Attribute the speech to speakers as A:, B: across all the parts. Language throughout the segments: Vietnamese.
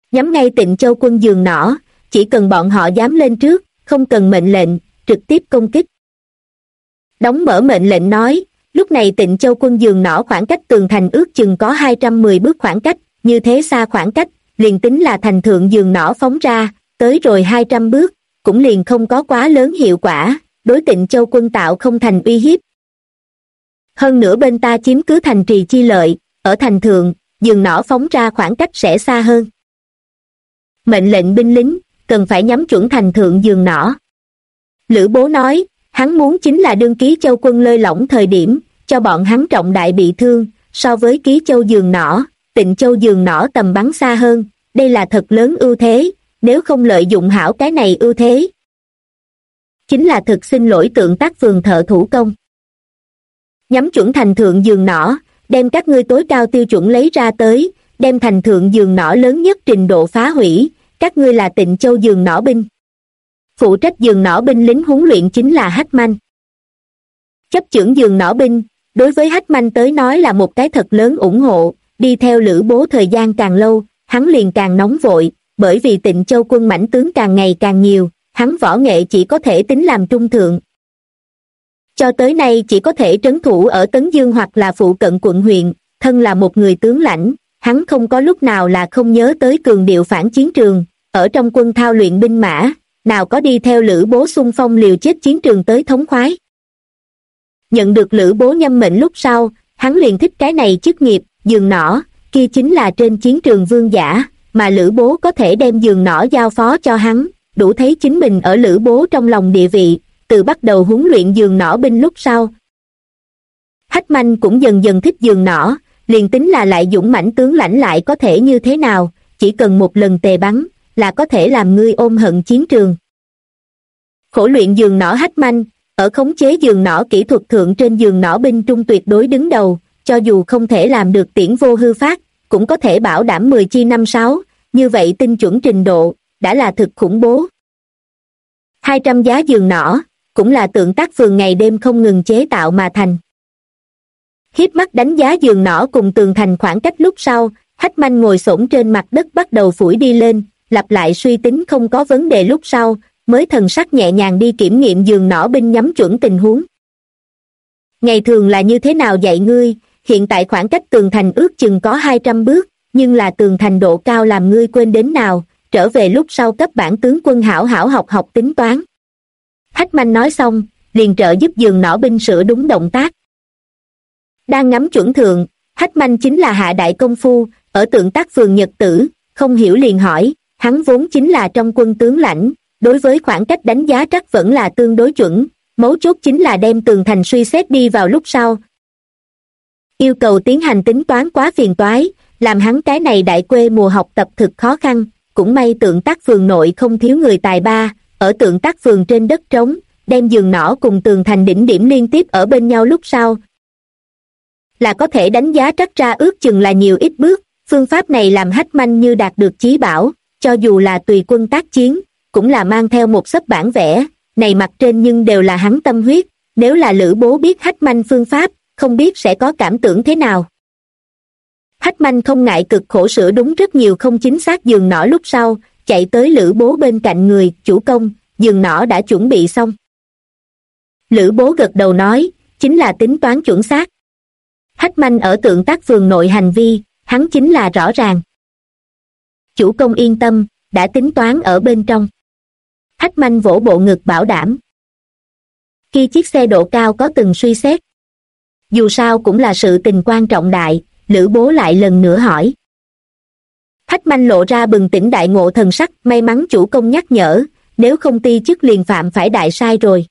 A: nhắm ngay Tịnh Châu quân giường nỏ, chỉ cần bọn họ dám lên trước, không cần mệnh lệnh, trực tiếp công kích. Đóng mở mệnh lệnh nói, lúc này Tịnh Châu quân giường nỏ khoảng cách tường thành ước chừng có 210 bước khoảng cách, như thế xa khoảng cách, liền tính là thành thượng giường nỏ phóng ra, tới rồi 200 bước, cũng liền không có quá lớn hiệu quả, đối Tịnh Châu quân tạo không thành uy hiếp. Hơn nữa bên ta chiếm cứ thành trì chi lợi, ở thành thượng, giường nỏ phóng ra khoảng cách sẽ xa hơn. Mệnh lệnh binh lính, cần phải nhắm chuẩn thành thượng giường nỏ. Lữ Bố nói, hắn muốn chính là đương Ký Châu quân lơi lỏng thời điểm, cho bọn hắn trọng đại bị thương, so với Ký Châu giường nỏ, Tịnh Châu giường nỏ tầm bắn xa hơn, đây là thật lớn ưu thế, nếu không lợi dụng hảo cái này ưu thế. Chính là thực xin lỗi Tượng Tác Phường thợ thủ công. Nhắm chuẩn thành thượng giường nỏ, đem các ngươi tối cao tiêu chuẩn lấy ra tới, đem thành thượng giường nỏ lớn nhất trình độ phá hủy, các ngươi là Tịnh Châu giường nỏ binh. Phụ trách giường nỏ binh lính huấn luyện chính là Hách Manh. Chấp chưởng giường nỏ binh, đối với Hách Manh tới nói là một cái thật lớn ủng hộ, đi theo Lữ Bố thời gian càng lâu, hắn liền càng nóng vội, bởi vì Tịnh Châu quân mãnh tướng càng ngày càng nhiều, hắn võ nghệ chỉ có thể tính làm trung thượng. Cho tới nay chỉ có thể trấn thủ ở Tấn Dương hoặc là phụ cận quận huyện, thân là một người tướng lãnh, hắn không có lúc nào là không nhớ tới cường điệu phản chiến trường, ở trong quân thao luyện binh mã, nào có đi theo Lữ Bố xung phong liều chết chiến trường tới thống khoái. Nhận được Lữ Bố nhâm mệnh lúc sau, hắn liền thích cái này chức nghiệp, giường nỏ, kia chính là trên chiến trường vương giả, mà Lữ Bố có thể đem giường nỏ giao phó cho hắn, đủ thấy chính mình ở Lữ Bố trong lòng địa vị, từ bắt đầu huấn luyện giường nỏ binh lúc sau. Hách Manh cũng dần dần thích giường nỏ, liền tính là lại dũng mãnh tướng lãnh lại có thể như thế nào, chỉ cần một lần tề bắn, là có thể làm ngươi ôm hận chiến trường. Khổ luyện giường nỏ Hách Manh, ở khống chế giường nỏ kỹ thuật thượng trên giường nỏ binh trung tuyệt đối đứng đầu, cho dù không thể làm được tiễn vô hư phát, cũng có thể bảo đảm 10 chi 5-6, như vậy tinh chuẩn trình độ, đã là thực khủng bố. 200 giá giường nỏ, cũng là Tượng Tác Phường ngày đêm không ngừng chế tạo mà thành. Hiếp mắt đánh giá giường nỏ cùng tường thành khoảng cách lúc sau, Hách Manh ngồi xổm trên mặt đất bắt đầu phủi đi lên, lặp lại suy tính không có vấn đề lúc sau, mới thần sắc nhẹ nhàng đi kiểm nghiệm giường nỏ binh nhắm chuẩn tình huống. Ngày thường là như thế nào dạy ngươi, hiện tại khoảng cách tường thành ước chừng có 200 bước, nhưng là tường thành độ cao làm ngươi quên đến nào, trở về lúc sau cấp bản tướng quân hảo hảo học học tính toán. Hách Manh nói xong, liền trợ giúp giường nỏ binh sửa đúng động tác. Đang ngắm chuẩn thượng, Hách Manh chính là hạ đại công phu, ở Tượng Tác Phường nhật tử, không hiểu liền hỏi, hắn vốn chính là trong quân tướng lãnh, đối với khoảng cách đánh giá trắc vẫn là tương đối chuẩn, mấu chốt chính là đem tường thành suy xét đi vào lúc sau. Yêu cầu tiến hành tính toán quá phiền toái, làm hắn cái này đại quê mùa học tập thực khó khăn, cũng may Tượng Tác Phường nội không thiếu người tài ba, ở Tượng Tác Phường trên đất trống, đem giường nỏ cùng tường thành đỉnh điểm liên tiếp ở bên nhau lúc sau. Là có thể đánh giá trắc ra ước chừng là nhiều ít bước, phương pháp này làm Hách Manh như đạt được chí bảo, cho dù là tùy quân tác chiến, cũng là mang theo một xấp bản vẽ, này mặt trên nhưng đều là hắn tâm huyết, nếu là Lữ Bố biết Hách Manh phương pháp, không biết sẽ có cảm tưởng thế nào. Hách Manh không ngại cực khổ sửa đúng rất nhiều không chính xác giường nỏ lúc sau, chạy tới Lữ Bố bên cạnh người, chủ công, giường nỏ đã chuẩn bị xong. Lữ Bố gật đầu nói, chính là tính toán chuẩn xác. Hách Manh ở Tượng Tác Phường nội hành vi, hắn chính là rõ ràng. Chủ công yên tâm, đã tính toán ở bên trong. Hách Manh vỗ bộ ngực bảo đảm. Khi chiếc xe độ cao có từng suy xét. Dù sao cũng là sự tình quan trọng đại, Lữ Bố lại lần nữa hỏi. Hách Manh lộ ra bừng tỉnh đại ngộ thần sắc, may mắn chủ công nhắc nhở, nếu không ti chức liền phạm phải đại sai rồi.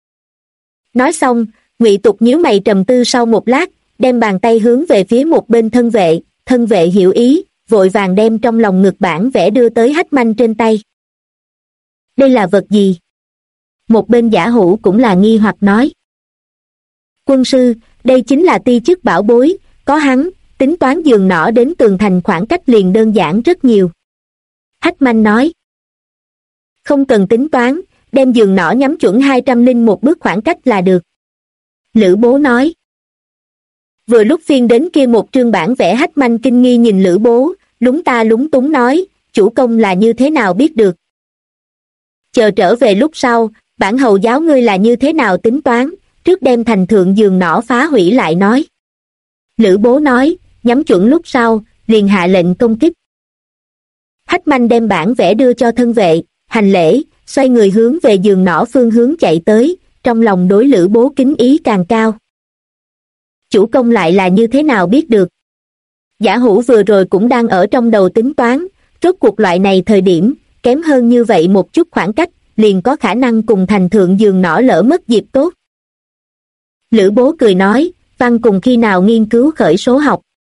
A: Nói xong, Ngụy Tục nhíu mày trầm tư sau một lát, đem bàn tay hướng về phía một bên thân vệ hiểu ý, vội vàng đem trong lòng ngực bản vẽ đưa tới Hách Manh trên tay. Đây là vật gì? Một bên giả hữu cũng là nghi hoặc nói. Quân sư, đây chính là ti chức bảo bối, có hắn, tính toán giường nỏ đến tường thành khoảng cách liền đơn giản rất nhiều. Hách Manh nói. Không cần tính toán, đem giường nỏ nhắm chuẩn 201 bước khoảng cách là được. Lữ Bố nói. Vừa lúc phiên đến kia một trương bản vẽ Hách Manh kinh nghi nhìn Lữ Bố, lúng ta lúng túng nói, chủ công là như thế nào biết được? Chờ trở về lúc sau, bản hầu giáo ngươi là như thế nào tính toán, trước đem thành thượng giường nỏ phá hủy lại nói. Lữ Bố nói, nhắm chuẩn lúc sau, liền hạ lệnh công kích. Hách Manh đem bản vẽ đưa cho thân vệ, hành lễ, xoay người hướng về giường nỏ phương hướng chạy tới, trong lòng đối Lữ Bố kính ý càng cao. Chủ công lại là như thế nào biết được? Giả Hữu vừa rồi cũng đang ở trong đầu tính toán, rốt cuộc loại này thời điểm, kém hơn như vậy một chút khoảng cách, liền có khả năng cùng thành thượng giường nỏ lỡ mất dịp tốt. Lữ Bố cười nói, văn cùng khi nào nghiên cứu khởi số học.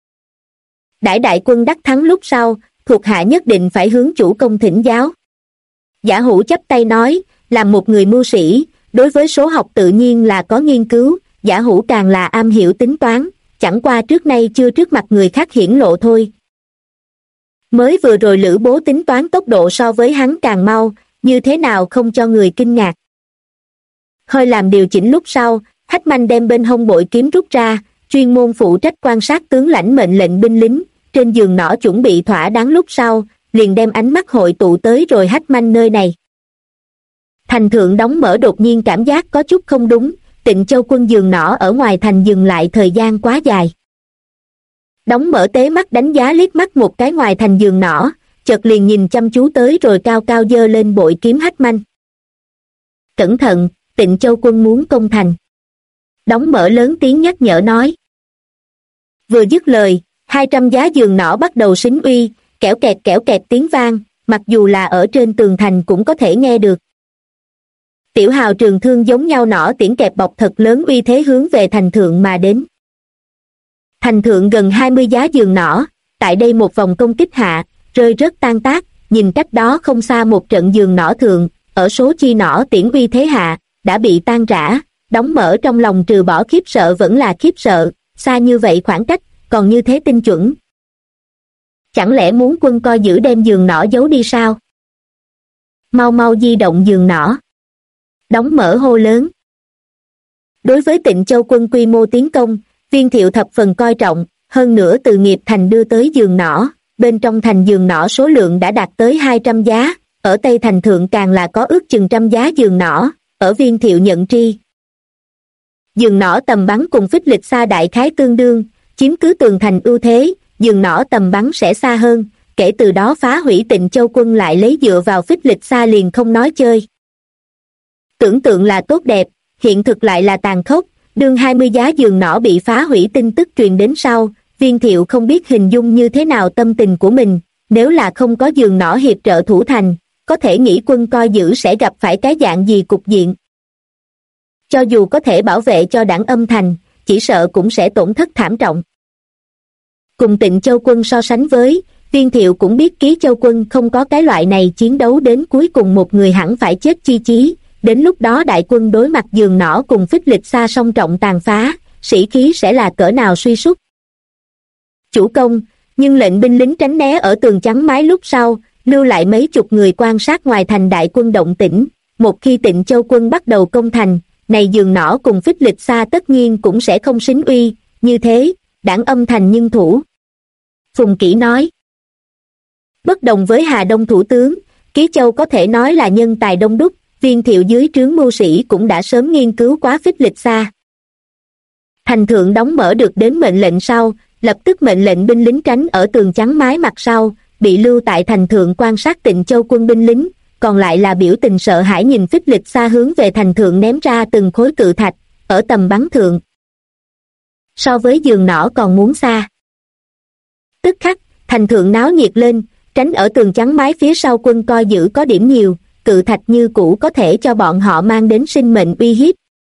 A: Đại quân đắc thắng lúc sau, thuộc hạ nhất định phải hướng chủ công thỉnh giáo. Giả Hữu chắp tay nói, làm một người mưu sĩ, đối với số học tự nhiên là có nghiên cứu, Giả Hữu càng là am hiểu tính toán, chẳng qua trước nay chưa trước mặt người khác hiển lộ thôi. Mới vừa rồi Lữ Bố tính toán tốc độ so với hắn càng mau, như thế nào không cho người kinh ngạc. Hơi làm điều chỉnh lúc sau, Hách Manh đem bên hông bội kiếm rút ra, chuyên môn phụ trách quan sát tướng lãnh mệnh lệnh binh lính, trên giường nỏ chuẩn bị thỏa đáng lúc sau, liền đem ánh mắt hội tụ tới rồi Hách Manh nơi này. Thành thượng đóng mở đột nhiên cảm giác có chút không đúng, Tịnh Châu quân giường nỏ ở ngoài thành dừng lại thời gian quá dài. Đóng mở tế mắt đánh giá liếc mắt một cái ngoài thành giường nỏ, chợt liền nhìn chăm chú tới rồi cao cao giơ lên bội kiếm Hách Manh. Cẩn thận, Tịnh Châu quân muốn công thành. Đóng mở lớn tiếng nhắc nhở nói. Vừa dứt lời, 200 giá giường nỏ bắt đầu xính uy, kẽo kẹt tiếng vang, mặc dù là ở trên tường thành cũng có thể nghe được. Tiểu hào trường thương giống nhau nỏ tiễn kẹp bọc thật lớn uy thế hướng về thành thượng mà đến. Thành thượng gần 20 giá giường nỏ, tại đây một vòng công kích hạ, rơi rớt tan tác, nhìn cách đó không xa một trận giường nỏ thượng, ở số chi nỏ tiễn uy thế hạ, đã bị tan rã, đóng mở trong lòng trừ bỏ khiếp sợ vẫn là khiếp sợ, xa như vậy khoảng cách, còn như thế tinh chuẩn. Chẳng lẽ muốn quân coi giữ đem giường nỏ giấu đi sao? Mau mau di động giường nỏ. Đóng mở hô lớn. Đối với Tịnh Châu quân quy mô tiến công, Viên Thiệu thập phần coi trọng, hơn nữa từ nghiệp thành đưa tới giường nỏ, bên trong thành giường nỏ số lượng đã đạt tới 200 giá, ở Tây Thành Thượng càng là có ước chừng trăm giá giường nỏ, ở Viên Thiệu nhận tri. Giường nỏ tầm bắn cùng phích lịch xa đại khái tương đương, chiếm cứ tường thành ưu thế, giường nỏ tầm bắn sẽ xa hơn, kể từ đó phá hủy Tịnh Châu quân lại lấy dựa vào phích lịch xa liền không nói chơi. Tưởng tượng là tốt đẹp, hiện thực lại là tàn khốc, đương 20 giá giường nỏ bị phá hủy tin tức truyền đến sau, Viên Thiệu không biết hình dung như thế nào tâm tình của mình, nếu là không có giường nỏ hiệp trợ thủ thành, có thể nghĩ quân coi giữ sẽ gặp phải cái dạng gì cục diện. Cho dù có thể bảo vệ cho đảng Âm Thành, chỉ sợ cũng sẽ tổn thất thảm trọng. Cùng Tịnh Châu quân so sánh với, Viên Thiệu cũng biết Ký Châu quân không có cái loại này chiến đấu đến cuối cùng một người hẳn phải chết chi chí, đến lúc đó đại quân đối mặt giường nỏ cùng phích lịch xa song trọng tàn phá, sĩ khí sẽ là cỡ nào suy sút. Chủ công, nhưng lệnh binh lính tránh né ở tường chắn mái lúc sau, lưu lại mấy chục người quan sát ngoài thành đại quân động tĩnh, một khi Tịnh Châu quân bắt đầu công thành, này giường nỏ cùng phích lịch xa tất nhiên cũng sẽ không xính uy, như thế, đảng Âm Thành nhân thủ. Phùng Kỷ nói. Bất đồng với Hà Đông thủ tướng, Ký Châu có thể nói là nhân tài đông đúc, Viên Thiệu dưới trướng mưu sĩ cũng đã sớm nghiên cứu quá phích lịch xa. Thành thượng đóng mở được đến mệnh lệnh sau, lập tức mệnh lệnh binh lính tránh ở tường chắn mái mặt sau, bị lưu tại thành thượng quan sát Tịnh Châu quân binh lính, còn lại là biểu tình sợ hãi nhìn phích lịch xa hướng về thành thượng ném ra từng khối cự thạch, ở tầm bắn thượng. So với giường nỏ còn muốn xa. Tức khắc, thành thượng náo nhiệt lên, tránh ở tường chắn mái phía sau quân coi giữ có điểm nhiều, cự thạch như cũ có thể cho bọn họ mang đến sinh mệnh uy hiếp.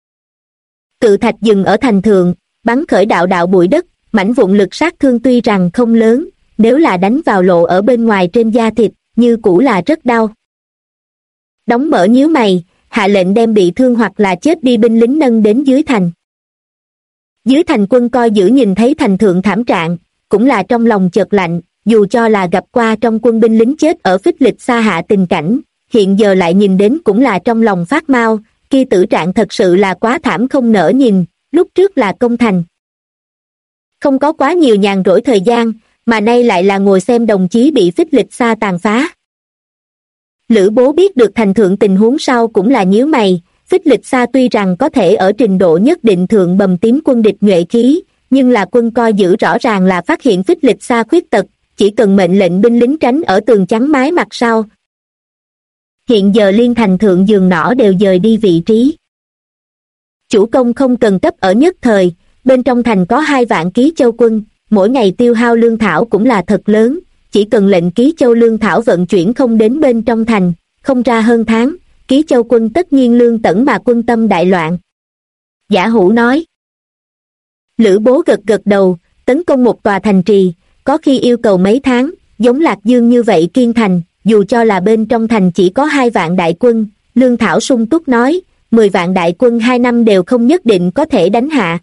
A: Cự thạch dừng ở thành thượng, bắn khởi đạo đạo bụi đất, mảnh vụn lực sát thương tuy rằng không lớn, nếu là đánh vào lộ ở bên ngoài trên da thịt, như cũ là rất đau. Đóng mở nhíu mày, hạ lệnh đem bị thương hoặc là chết đi binh lính nâng đến dưới thành. Dưới thành quân coi giữ nhìn thấy thành thượng thảm trạng, cũng là trong lòng chợt lạnh, dù cho là gặp qua trong quân binh lính chết ở phích lịch xa hạ tình cảnh, hiện giờ lại nhìn đến cũng là trong lòng phát mau, kia tử trạng thật sự là quá thảm không nỡ nhìn, lúc trước là công thành. Không có quá nhiều nhàn rỗi thời gian, mà nay lại là ngồi xem đồng chí bị Phích Lịch Sa tàn phá. Lữ Bố biết được thành thượng tình huống sau cũng là nhíu mày. Phích Lịch Sa tuy rằng có thể ở trình độ nhất định thượng bầm tím quân địch nhuệ khí, nhưng là quân coi giữ rõ ràng là phát hiện Phích Lịch Sa khuyết tật, chỉ cần mệnh lệnh binh lính tránh ở tường chắn mái mặt sau. Hiện giờ liên thành thượng giường nỏ đều dời đi vị trí. Chủ công không cần cấp ở nhất thời, bên trong thành có 2 vạn ký châu quân, mỗi ngày tiêu hao lương thảo cũng là thật lớn, chỉ cần lệnh ký châu lương thảo vận chuyển không đến bên trong thành, không ra hơn tháng, ký châu quân tất nhiên lương tẩn mà quân tâm đại loạn. Giả Hủ nói. Lữ Bố gật gật đầu, tấn công một tòa thành trì, có khi yêu cầu mấy tháng, giống Lạc Dương như vậy kiên thành, dù cho là bên trong thành chỉ có 2 vạn đại quân, lương thảo sung túc nói, 10 vạn đại quân 2 năm đều không nhất định có thể đánh hạ.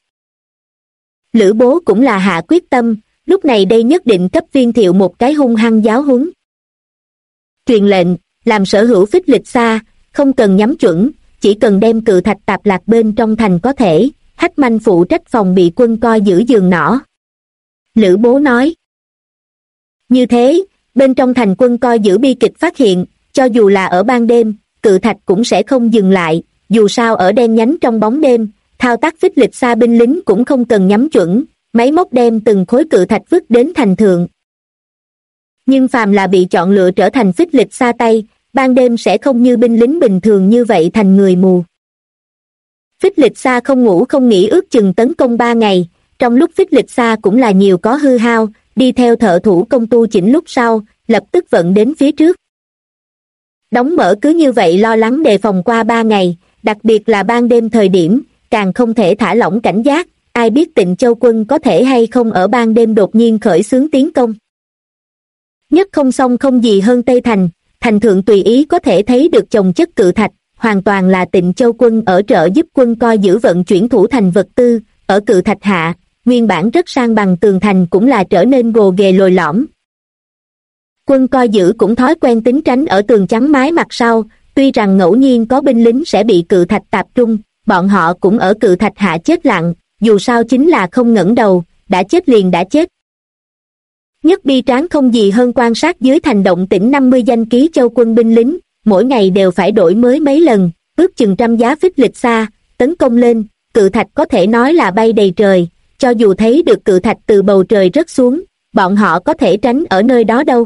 A: Lữ Bố cũng là hạ quyết tâm, lúc này đây nhất định cấp Viên Thiệu một cái hung hăng giáo huấn. Truyền lệnh, làm sở hữu Phích Lịch Sa, không cần nhắm chuẩn, chỉ cần đem cự thạch tạp lạc bên trong thành có thể, Hách Manh phụ trách phòng bị quân coi giữ giường nỏ. Lữ Bố nói. Như thế, bên trong thành quân coi giữ bi kịch phát hiện, cho dù là ở ban đêm, cự thạch cũng sẽ không dừng lại, dù sao ở đen nhánh trong bóng đêm, thao tác Phích Lịch Sa binh lính cũng không cần nhắm chuẩn, máy móc đem từng khối cự thạch vứt đến thành thượng. Nhưng phàm là bị chọn lựa trở thành Phích Lịch Sa tay, ban đêm sẽ không như binh lính bình thường như vậy thành người mù. Phích Lịch Sa không ngủ không nghỉ ước chừng tấn công 3 ngày, trong lúc Phích Lịch Sa cũng là nhiều có hư hao, đi theo thợ thủ công tu chỉnh lúc sau, lập tức vận đến phía trước. Đóng Mở cứ như vậy lo lắng đề phòng qua 3 ngày, đặc biệt là ban đêm thời điểm, càng không thể thả lỏng cảnh giác, ai biết Tịnh Châu quân có thể hay không ở ban đêm đột nhiên khởi xướng tiến công. Nhất không xong không gì hơn Tây Thành, thành thượng tùy ý có thể thấy được chồng chất cự thạch, hoàn toàn là Tịnh Châu quân ở trợ giúp quân coi giữ vận chuyển thủ thành vật tư, ở cự thạch hạ, nguyên bản rất sang bằng tường thành cũng là trở nên gồ ghề lồi lõm. Quân coi giữ cũng thói quen tính tránh ở tường chắn mái mặt sau, tuy rằng ngẫu nhiên có binh lính sẽ bị cự thạch tạp trung, bọn họ cũng ở cự thạch hạ chết lặng, dù sao chính là không ngẩng đầu, đã chết liền đã chết. Nhất bi tráng không gì hơn quan sát dưới thành động tĩnh 50 danh ký châu quân binh lính, mỗi ngày đều phải đổi mới mấy lần, ước chừng trăm giá Phích Lịch Sa, tấn công lên, cự thạch có thể nói là bay đầy trời, cho dù thấy được cự thạch từ bầu trời rớt xuống, bọn họ có thể tránh ở nơi đó đâu.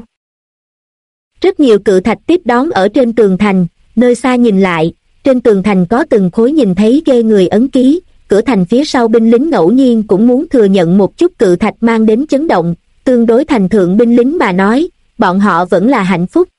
A: Rất nhiều cự thạch tiếp đón ở trên tường thành, nơi xa nhìn lại, trên tường thành có từng khối nhìn thấy ghê người ấn ký, cửa thành phía sau binh lính ngẫu nhiên cũng muốn thừa nhận một chút cự thạch mang đến chấn động, tương đối thành thượng binh lính mà nói, bọn họ vẫn là hạnh phúc.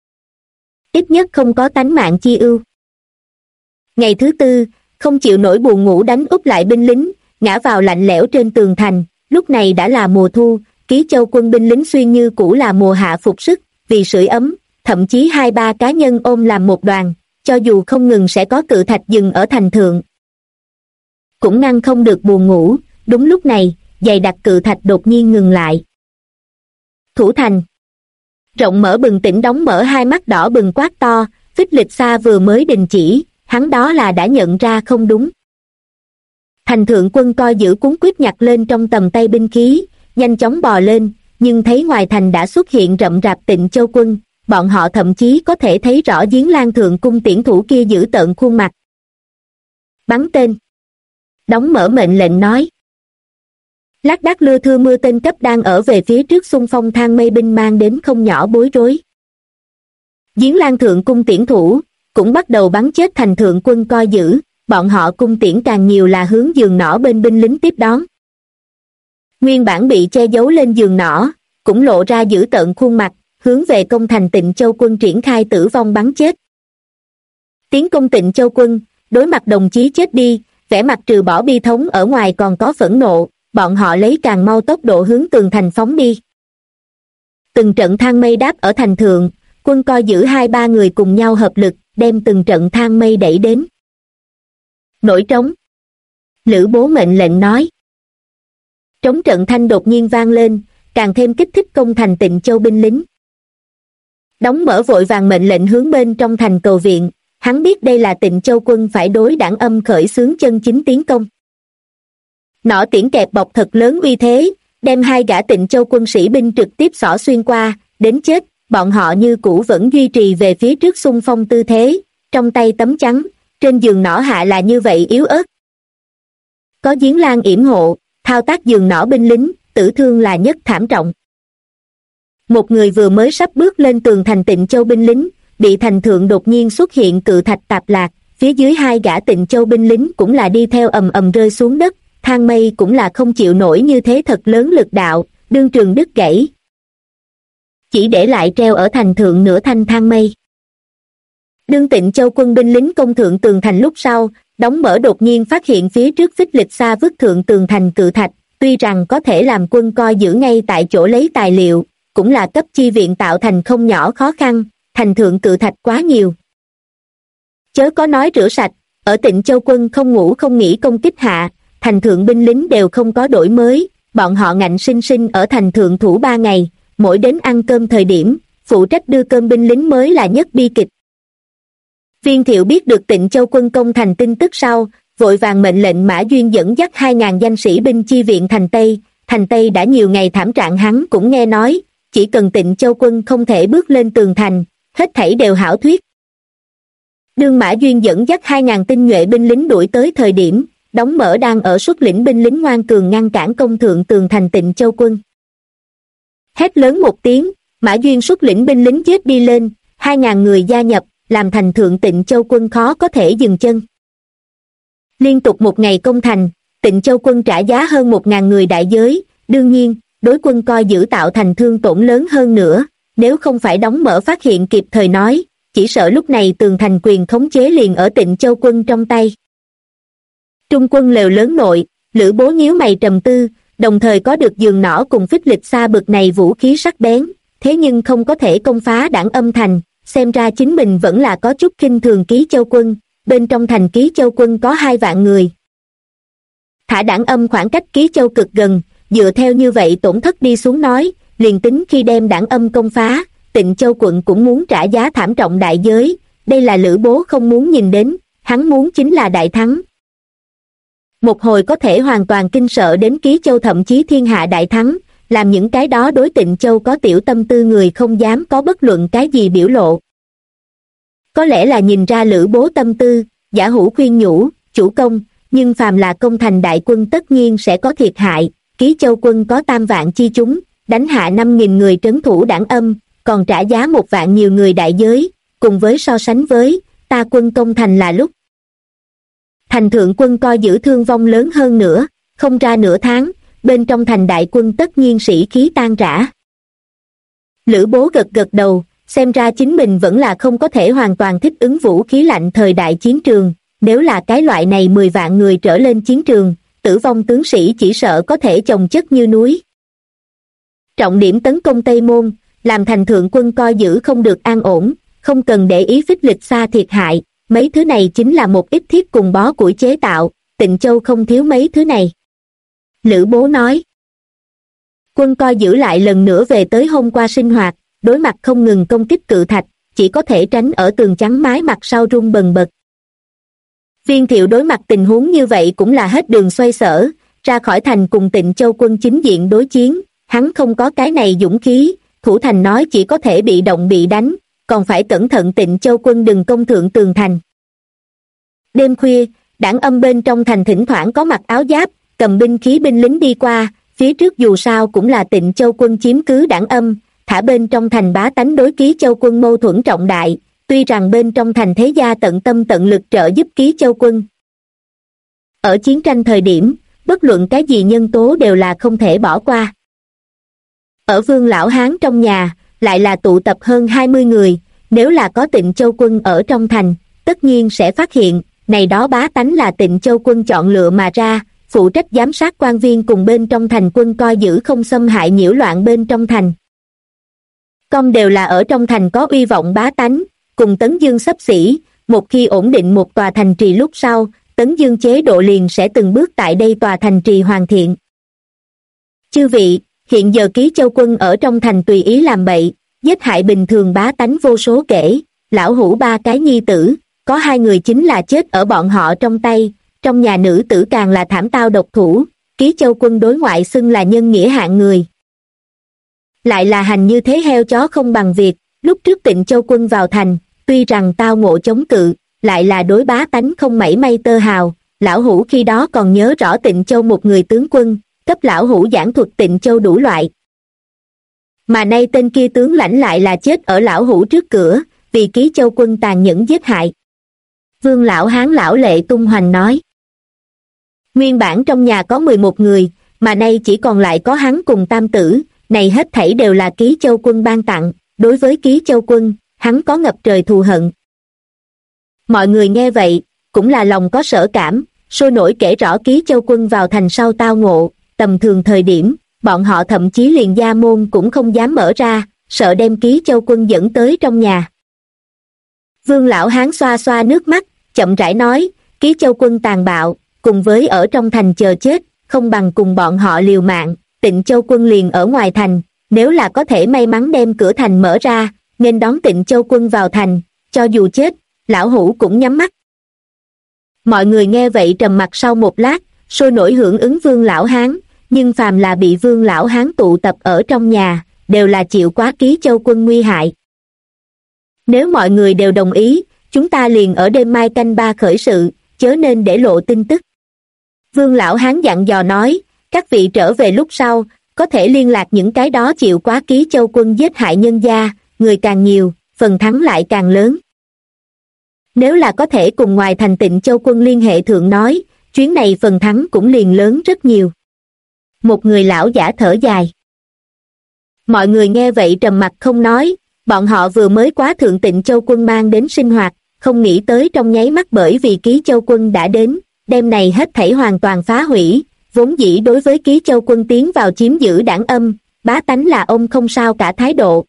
A: Ít nhất không có tánh mạng chi ưu. Ngày thứ 4, không chịu nổi buồn ngủ đánh úp lại binh lính, ngã vào lạnh lẽo trên tường thành, lúc này đã là mùa thu, ký châu quân binh lính xuyên như cũ là mùa hạ phục sức, vì sưởi ấm, thậm chí 2-3 cá nhân ôm làm một đoàn, cho dù không ngừng sẽ có cự thạch dừng ở thành thượng. Cũng ngăn không được buồn ngủ, đúng lúc này, dày đặc cự thạch đột nhiên ngừng lại. Thủ thành. Rộng Mở bừng tỉnh Đóng Mở hai mắt đỏ bừng quát to, Phích Lịch Sa vừa mới đình chỉ, hắn đó là đã nhận ra không đúng. Thành thượng quân coi giữ cuống quýt nhặt lên trong tầm tay binh khí, nhanh chóng bò lên, nhưng thấy ngoài thành đã xuất hiện rậm rạp Tịnh Châu quân, bọn họ thậm chí có thể thấy rõ Giếng Lan thượng cung tiễn thủ kia giữ tợn khuôn mặt. Bắn tên. Đóng Mở mệnh lệnh nói. Lác đác lưa thưa mưa tên cấp đang ở về phía trước xung phong thang mây binh mang đến không nhỏ bối rối. Giếng Lan thượng cung tiễn thủ cũng bắt đầu bắn chết thành thượng quân coi giữ, bọn họ cung tiễn càng nhiều là hướng giường nỏ bên binh lính tiếp đón. Nguyên bản bị che giấu lên giường nỏ, cũng lộ ra dữ tợn khuôn mặt, hướng về công thành Tịnh Châu quân triển khai tử vong bắn chết. Tiến công Tịnh Châu quân, đối mặt đồng chí chết đi, vẻ mặt trừ bỏ bi thống ở ngoài còn có phẫn nộ, bọn họ lấy càng mau tốc độ hướng tường thành phóng đi. Từng trận thang mây đáp ở thành thượng, quân coi giữ 2-3 người cùng nhau hợp lực, đem từng trận thang mây đẩy đến. Nổi trống. Lữ Bố mệnh lệnh nói. Trống trận thanh đột nhiên vang lên, càng thêm kích thích công thành Tịnh Châu binh lính. Đóng Mở vội vàng mệnh lệnh hướng bên trong thành cầu viện, hắn biết đây là Tịnh Châu quân phải đối đảng âm khởi xướng chân chính tiến công. Nỏ tiễn kẹp bọc thật lớn uy thế, đem hai gã Tịnh Châu quân sĩ binh trực tiếp xỏ xuyên qua, đến chết, bọn họ như cũ vẫn duy trì về phía trước xung phong tư thế, trong tay tấm chắn, trên giường nỏ hạ là như vậy yếu ớt. Có giếng lan yểm hộ, thao tác giường nỏ binh lính, tử thương là nhất thảm trọng. Một người vừa mới sắp bước lên tường thành Tịnh Châu binh lính, bị thành thượng đột nhiên xuất hiện cự thạch tạp lạc, phía dưới hai gã Tịnh Châu binh lính cũng là đi theo ầm ầm rơi xuống đất, thang mây cũng là không chịu nổi như thế thật lớn lực đạo, đương trường đứt gãy. Chỉ để lại treo ở thành thượng nửa thanh thang mây. Đương Tịnh Châu quân binh lính công thượng tường thành lúc sau, đóng mở đột nhiên phát hiện phía trước phích lịch xa vứt thượng tường thành cự thạch, tuy rằng có thể làm quân coi giữ ngay tại chỗ lấy tài liệu, cũng là cấp chi viện tạo thành không nhỏ khó khăn, thành thượng cự thạch quá nhiều. Chớ có nói rửa sạch, ở Tịnh Châu quân không ngủ không nghỉ công kích hạ, thành thượng binh lính đều không có đổi mới, bọn họ ngạnh sinh sinh ở thành thượng thủ 3 ngày, mỗi đến ăn cơm thời điểm, phụ trách đưa cơm binh lính mới là nhất bi kịch. Viên Thiệu biết được Tịnh Châu quân công thành tin tức sau, vội vàng mệnh lệnh Mã Duyên dẫn dắt 2.000 danh sĩ binh chi viện thành Tây đã nhiều ngày thảm trạng hắn cũng nghe nói, chỉ cần Tịnh Châu quân không thể bước lên tường thành, hết thảy đều hảo thuyết. Đương Mã Duyên dẫn dắt 2.000 tinh nhuệ binh lính đuổi tới thời điểm, đóng mở đang ở xuất lĩnh binh lính ngoan cường ngăn cản công thượng tường thành Tịnh Châu quân. Hét lớn một tiếng, Mã Duyên xuất lĩnh binh lính giết đi lên, 2.000 người gia nhập, làm thành thượng Tịnh Châu quân khó có thể dừng chân. Liên tục một ngày công thành, Tịnh Châu quân trả giá hơn 1.000 người đại giới, đương nhiên, đối quân coi giữ tạo thành thương tổn lớn hơn nữa, nếu không phải đóng mở phát hiện kịp thời nói, chỉ sợ lúc này tường thành quyền khống chế liền ở Tịnh Châu quân trong tay. Trung quân lều lớn nội, Lữ Bố nhíu mày trầm tư, đồng thời có được giường nỏ cùng phích lịch xa bực này vũ khí sắc bén, thế nhưng không có thể công phá Đảng Âm thành, xem ra chính mình vẫn là có chút khinh thường Ký Châu quân, bên trong thành Ký Châu quân có 2 vạn người. Thả Đảng Âm khoảng cách Ký Châu cực gần, dựa theo như vậy tổn thất đi xuống nói, liền tính khi đem Đảng Âm công phá, Tịnh Châu quận cũng muốn trả giá thảm trọng đại giới, đây là Lữ Bố không muốn nhìn đến, hắn muốn chính là đại thắng. Một hồi có thể hoàn toàn kinh sợ đến Ký Châu thậm chí thiên hạ đại thắng, làm những cái đó đối Tịnh Châu có tiểu tâm tư người không dám có bất luận cái gì biểu lộ. Có lẽ là nhìn ra Lữ Bố tâm tư, Giả Hữu khuyên nhủ, chủ công, nhưng phàm là công thành đại quân tất nhiên sẽ có thiệt hại, Ký Châu quân có 3 vạn chi chúng, đánh hạ 5.000 người trấn thủ Đảng Âm, còn trả giá 1 vạn nhiều người đại giới, cùng với so sánh với, ta quân công thành là lúc. Thành thượng quân coi giữ thương vong lớn hơn nữa, không ra nửa tháng, bên trong thành đại quân tất nhiên sĩ khí tan rã. Lữ Bố gật gật đầu, xem ra chính mình vẫn là không có thể hoàn toàn thích ứng vũ khí lạnh thời đại chiến trường, nếu là cái loại này 10 vạn người trở lên chiến trường, tử vong tướng sĩ chỉ sợ có thể chồng chất như núi. Trọng điểm tấn công Tây Môn, làm thành thượng quân coi giữ không được an ổn, không cần để ý phích lịch xa thiệt hại, mấy thứ này chính là một ít thiết cùng bó củi chế tạo, Tịnh Châu không thiếu mấy thứ này. Lữ Bố nói. Quân coi giữ lại lần nữa về tới hôm qua sinh hoạt, đối mặt không ngừng công kích cự thạch, chỉ có thể tránh ở tường chắn mái mặt sau rung bần bật. Viên Thiệu đối mặt tình huống như vậy cũng là hết đường xoay sở, ra khỏi thành cùng Tịnh Châu quân chính diện đối chiến, hắn không có cái này dũng khí, thủ thành nói chỉ có thể bị động bị đánh, còn phải cẩn thận Tịnh Châu quân đừng công thượng tường thành. Đêm khuya, Đảng Âm bên trong thành thỉnh thoảng có mặc áo giáp, cầm binh khí binh lính đi qua, phía trước dù sao cũng là Tịnh Châu quân chiếm cứ Đảng Âm, thả bên trong thành bá tánh đối Ký Châu quân mâu thuẫn trọng đại, tuy rằng bên trong thành thế gia tận tâm tận lực trợ giúp Ký Châu quân. Ở chiến tranh thời điểm, bất luận cái gì nhân tố đều là không thể bỏ qua. Ở Vương Lão Hán trong nhà, lại là tụ tập hơn 20 người, nếu là có Tịnh Châu quân ở trong thành, tất nhiên sẽ phát hiện, này đó bá tánh là Tịnh Châu quân chọn lựa mà ra, phụ trách giám sát quan viên cùng bên trong thành quân coi giữ không xâm hại nhiễu loạn bên trong thành. Công đều là ở trong thành có uy vọng bá tánh, cùng Tấn Dương xấp xỉ, một khi ổn định một tòa thành trì lúc sau, Tấn Dương chế độ liền sẽ từng bước tại đây tòa thành trì hoàn thiện. Chư vị, hiện giờ Ký Châu quân ở trong thành tùy ý làm bậy, giết hại bình thường bá tánh vô số kể, lão hủ 3 cái nhi tử, có 2 người chính là chết ở bọn họ trong tay, trong nhà nữ tử càng là thảm tao độc thủ, Ký Châu Quân đối ngoại xưng là nhân nghĩa hạng người. Lại là hành như thế heo chó không bằng việc, lúc trước Tịnh Châu Quân vào thành, tuy rằng tao ngộ chống cự, lại là đối bá tánh không mảy may tơ hào. Lão Hữu khi đó còn nhớ rõ Tịnh Châu một người tướng quân, cấp Lão Hữu giảng thuật Tịnh Châu đủ loại. Mà nay tên kia tướng lãnh lại là chết ở Lão Hữu trước cửa, vì Ký Châu Quân tàn nhẫn giết hại. Vương Lão Hán lão lệ tung hoành nói. Nguyên bản trong nhà có 11 người, mà nay chỉ còn lại có hắn cùng tam tử, này hết thảy đều là Ký Châu Quân ban tặng, đối với Ký Châu Quân, hắn có ngập trời thù hận. Mọi người nghe vậy, cũng là lòng có sở cảm, sôi nổi kể rõ Ký Châu Quân vào thành sau tao ngộ, tầm thường thời điểm, bọn họ thậm chí liền gia môn cũng không dám mở ra, sợ đem Ký Châu Quân dẫn tới trong nhà. Vương Lão Hán xoa xoa nước mắt, chậm rãi nói, Ký Châu Quân tàn bạo, cùng với ở trong thành chờ chết, không bằng cùng bọn họ liều mạng. Tịnh Châu Quân liền ở ngoài thành, nếu là có thể may mắn đem cửa thành mở ra, nên đón Tịnh Châu Quân vào thành, cho dù chết, Lão Hữu cũng nhắm mắt. Mọi người nghe vậy trầm mặc sau một lát, sôi nổi hưởng ứng Vương Lão Hán, nhưng phàm là bị Vương Lão Hán tụ tập ở trong nhà, đều là chịu quá Ký Châu Quân nguy hại. Nếu mọi người đều đồng ý, chúng ta liền ở đêm mai canh 3 khởi sự, chớ nên để lộ tin tức. Vương Lão Hán dặn dò nói, các vị trở về lúc sau, có thể liên lạc những cái đó chịu quá Ký Châu Quân giết hại nhân gia, người càng nhiều, phần thắng lại càng lớn. Nếu là có thể cùng ngoài thành Tịnh Châu Quân liên hệ thượng nói, chuyến này phần thắng cũng liền lớn rất nhiều. Một người lão giả thở dài. Mọi người nghe vậy trầm mặc không nói, bọn họ vừa mới quá thượng Tịnh Châu Quân mang đến sinh hoạt, không nghĩ tới trong nháy mắt bởi vì Ký Châu Quân đã đến, đêm này hết thảy hoàn toàn phá hủy, vốn dĩ đối với Ký Châu Quân tiến vào chiếm giữ đảng âm, bá tánh là ông không sao cả thái độ.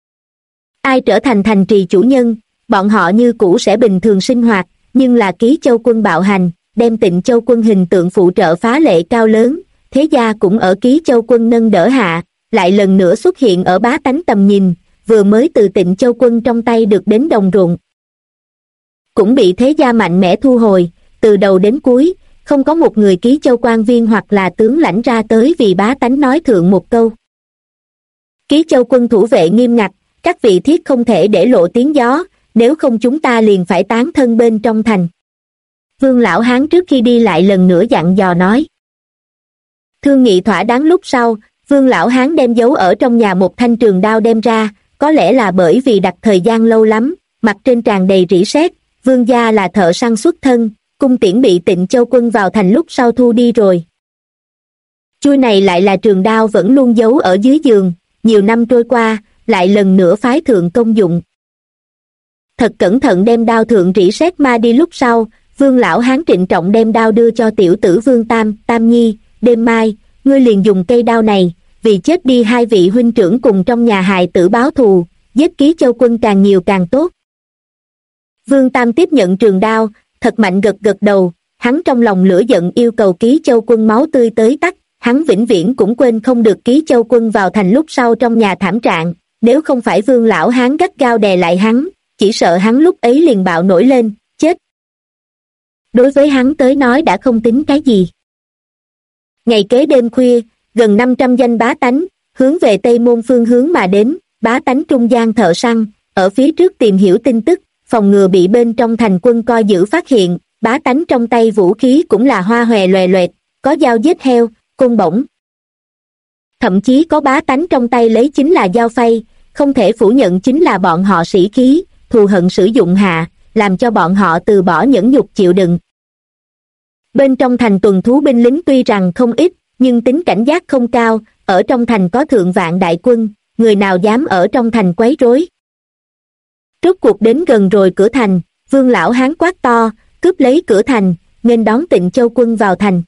A: Ai trở thành thành trì chủ nhân, bọn họ như cũ sẽ bình thường sinh hoạt, nhưng là Ký Châu Quân bạo hành, đem Tịnh Châu Quân hình tượng phụ trợ phá lệ cao lớn, thế gia cũng ở Ký Châu Quân nâng đỡ hạ, lại lần nữa xuất hiện ở bá tánh tầm nhìn, vừa mới từ Tịnh Châu Quân trong tay được đến đồng ruộng. Cũng bị thế gia mạnh mẽ thu hồi, từ đầu đến cuối, không có một người Ký Châu quan viên hoặc là tướng lãnh ra tới vì bá tánh nói thượng một câu. Ký Châu Quân thủ vệ nghiêm ngặt, các vị thiết không thể để lộ tiếng gió, nếu không chúng ta liền phải tán thân bên trong thành. Vương Lão Hán trước khi đi lại lần nữa dặn dò nói. Thương nghị thỏa đáng lúc sau, Vương Lão Hán đem giấu ở trong nhà một thanh trường đao đem ra, có lẽ là bởi vì đặt thời gian lâu lắm, mặt trên tràn đầy rỉ sét. Vương gia là thợ săn xuất thân, cung tiễn bị Tịnh Châu Quân vào thành lúc sau thu đi rồi. Chuôi này lại là trường đao vẫn luôn giấu ở dưới giường, nhiều năm trôi qua, lại lần nữa phái thượng công dụng. Thật cẩn thận đem đao thượng rỉ sét ma đi lúc sau, Vương Lão Hán trịnh trọng đem đao đưa cho tiểu tử Vương Tam, Tam Nhi, đêm mai, ngươi liền dùng cây đao này, vì chết đi hai vị huynh trưởng cùng trong nhà hài tử báo thù, giết Ký Châu Quân càng nhiều càng tốt. Vương Tam tiếp nhận trường đao, thật mạnh gật gật đầu, hắn trong lòng lửa giận yêu cầu Ký Châu Quân máu tươi tới tắt, hắn vĩnh viễn cũng quên không được Ký Châu Quân vào thành lúc sau trong nhà thảm trạng, nếu không phải Vương Lão Hán gắt gao đè lại hắn, chỉ sợ hắn lúc ấy liền bạo nổi lên, chết. Đối với hắn tới nói đã không tính cái gì. Ngày kế đêm khuya, gần 500 danh bá tánh, hướng về Tây Môn phương hướng mà đến, bá tánh trung gian thợ săn, ở phía trước tìm hiểu tin tức, phòng ngừa bị bên trong thành quân coi giữ phát hiện, bá tánh trong tay vũ khí cũng là hoa hòe loè loẹt, có dao giết heo, côn bổng. Thậm chí có bá tánh trong tay lấy chính là dao phay, không thể phủ nhận chính là bọn họ sĩ khí, thù hận sử dụng hạ, làm cho bọn họ từ bỏ nhẫn nhục chịu đựng. Bên trong thành tuần thú binh lính tuy rằng không ít, nhưng tính cảnh giác không cao, ở trong thành có thượng vạn đại quân, người nào dám ở trong thành quấy rối. Rốt cuộc đến gần rồi cửa thành, Vương Lão Hán quát to, cướp lấy cửa thành, nên đón Tịnh Châu Quân vào thành.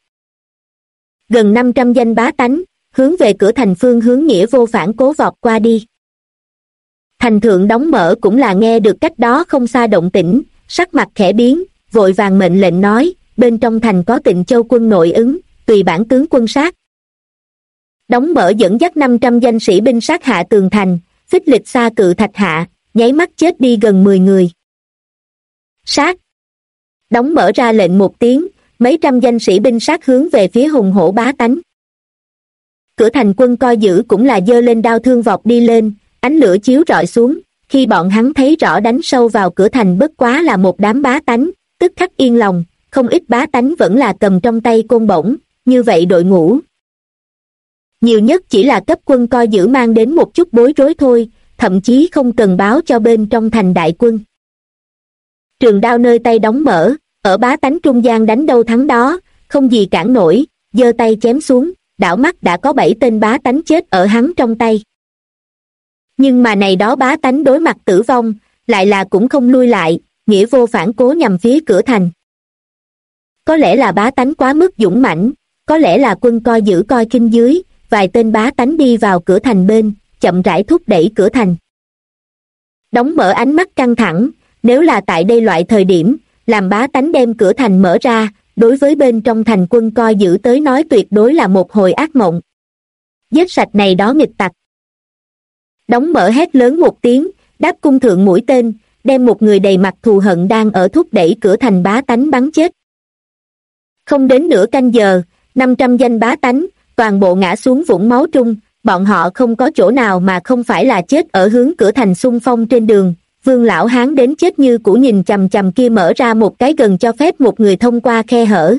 A: Gần 500 danh bá tánh, hướng về cửa thành phương hướng nghĩa vô phản cố vọt qua đi. Thành thượng đóng mở cũng là nghe được cách đó không xa động tĩnh, sắc mặt khẽ biến, vội vàng mệnh lệnh nói, bên trong thành có Tịnh Châu Quân nội ứng, tùy bản tướng quân sát. Đóng mở dẫn dắt 500 danh sĩ binh sát hạ tường thành, phích lịch xa cự thạch hạ, nháy mắt chết đi gần 10 người. Sát! Đóng mở ra lệnh một tiếng, mấy trăm danh sĩ binh sát hướng về phía hùng hổ bá tánh. Cửa thành quân coi giữ cũng là giơ lên đao thương vọt đi lên, ánh lửa chiếu rọi xuống, khi bọn hắn thấy rõ đánh sâu vào cửa thành bất quá là một đám bá tánh, tức khắc yên lòng, không ít bá tánh vẫn là cầm trong tay côn bổng, như vậy đội ngũ. Nhiều nhất chỉ là cấp quân coi giữ mang đến một chút bối rối thôi, thậm chí không cần báo cho bên trong thành đại quân. Trường đao nơi tay đóng mở, ở bá tánh trung gian đánh đâu thắng đó, không gì cản nổi, giơ tay chém xuống, đảo mắt đã có 7 tên bá tánh chết ở hắn trong tay. Nhưng mà này đó bá tánh đối mặt tử vong, lại là cũng không lui lại, nghĩa vô phản cố nhằm phía cửa thành. Có lẽ là bá tánh quá mức dũng mãnh, có lẽ là quân coi giữ coi kinh dưới, vài tên bá tánh đi vào cửa thành bên, chậm rãi thúc đẩy cửa thành. Đóng mở ánh mắt căng thẳng, nếu là tại đây loại thời điểm, làm bá tánh đem cửa thành mở ra, đối với bên trong thành quân coi giữ tới nói tuyệt đối là một hồi ác mộng. Giết sạch này đó nghịch tặc. Đóng mở hét lớn một tiếng, đáp cung thượng mũi tên, đem một người đầy mặt thù hận đang ở thúc đẩy cửa thành bá tánh bắn chết. Không đến nửa canh giờ, 500 danh bá tánh, toàn bộ ngã xuống vũng máu trung, bọn họ không có chỗ nào mà không phải là chết ở hướng cửa thành xung phong trên đường. Vương lão hán đến chết như cũ nhìn chằm chằm kia mở ra một cái gần cho phép một người thông qua khe hở.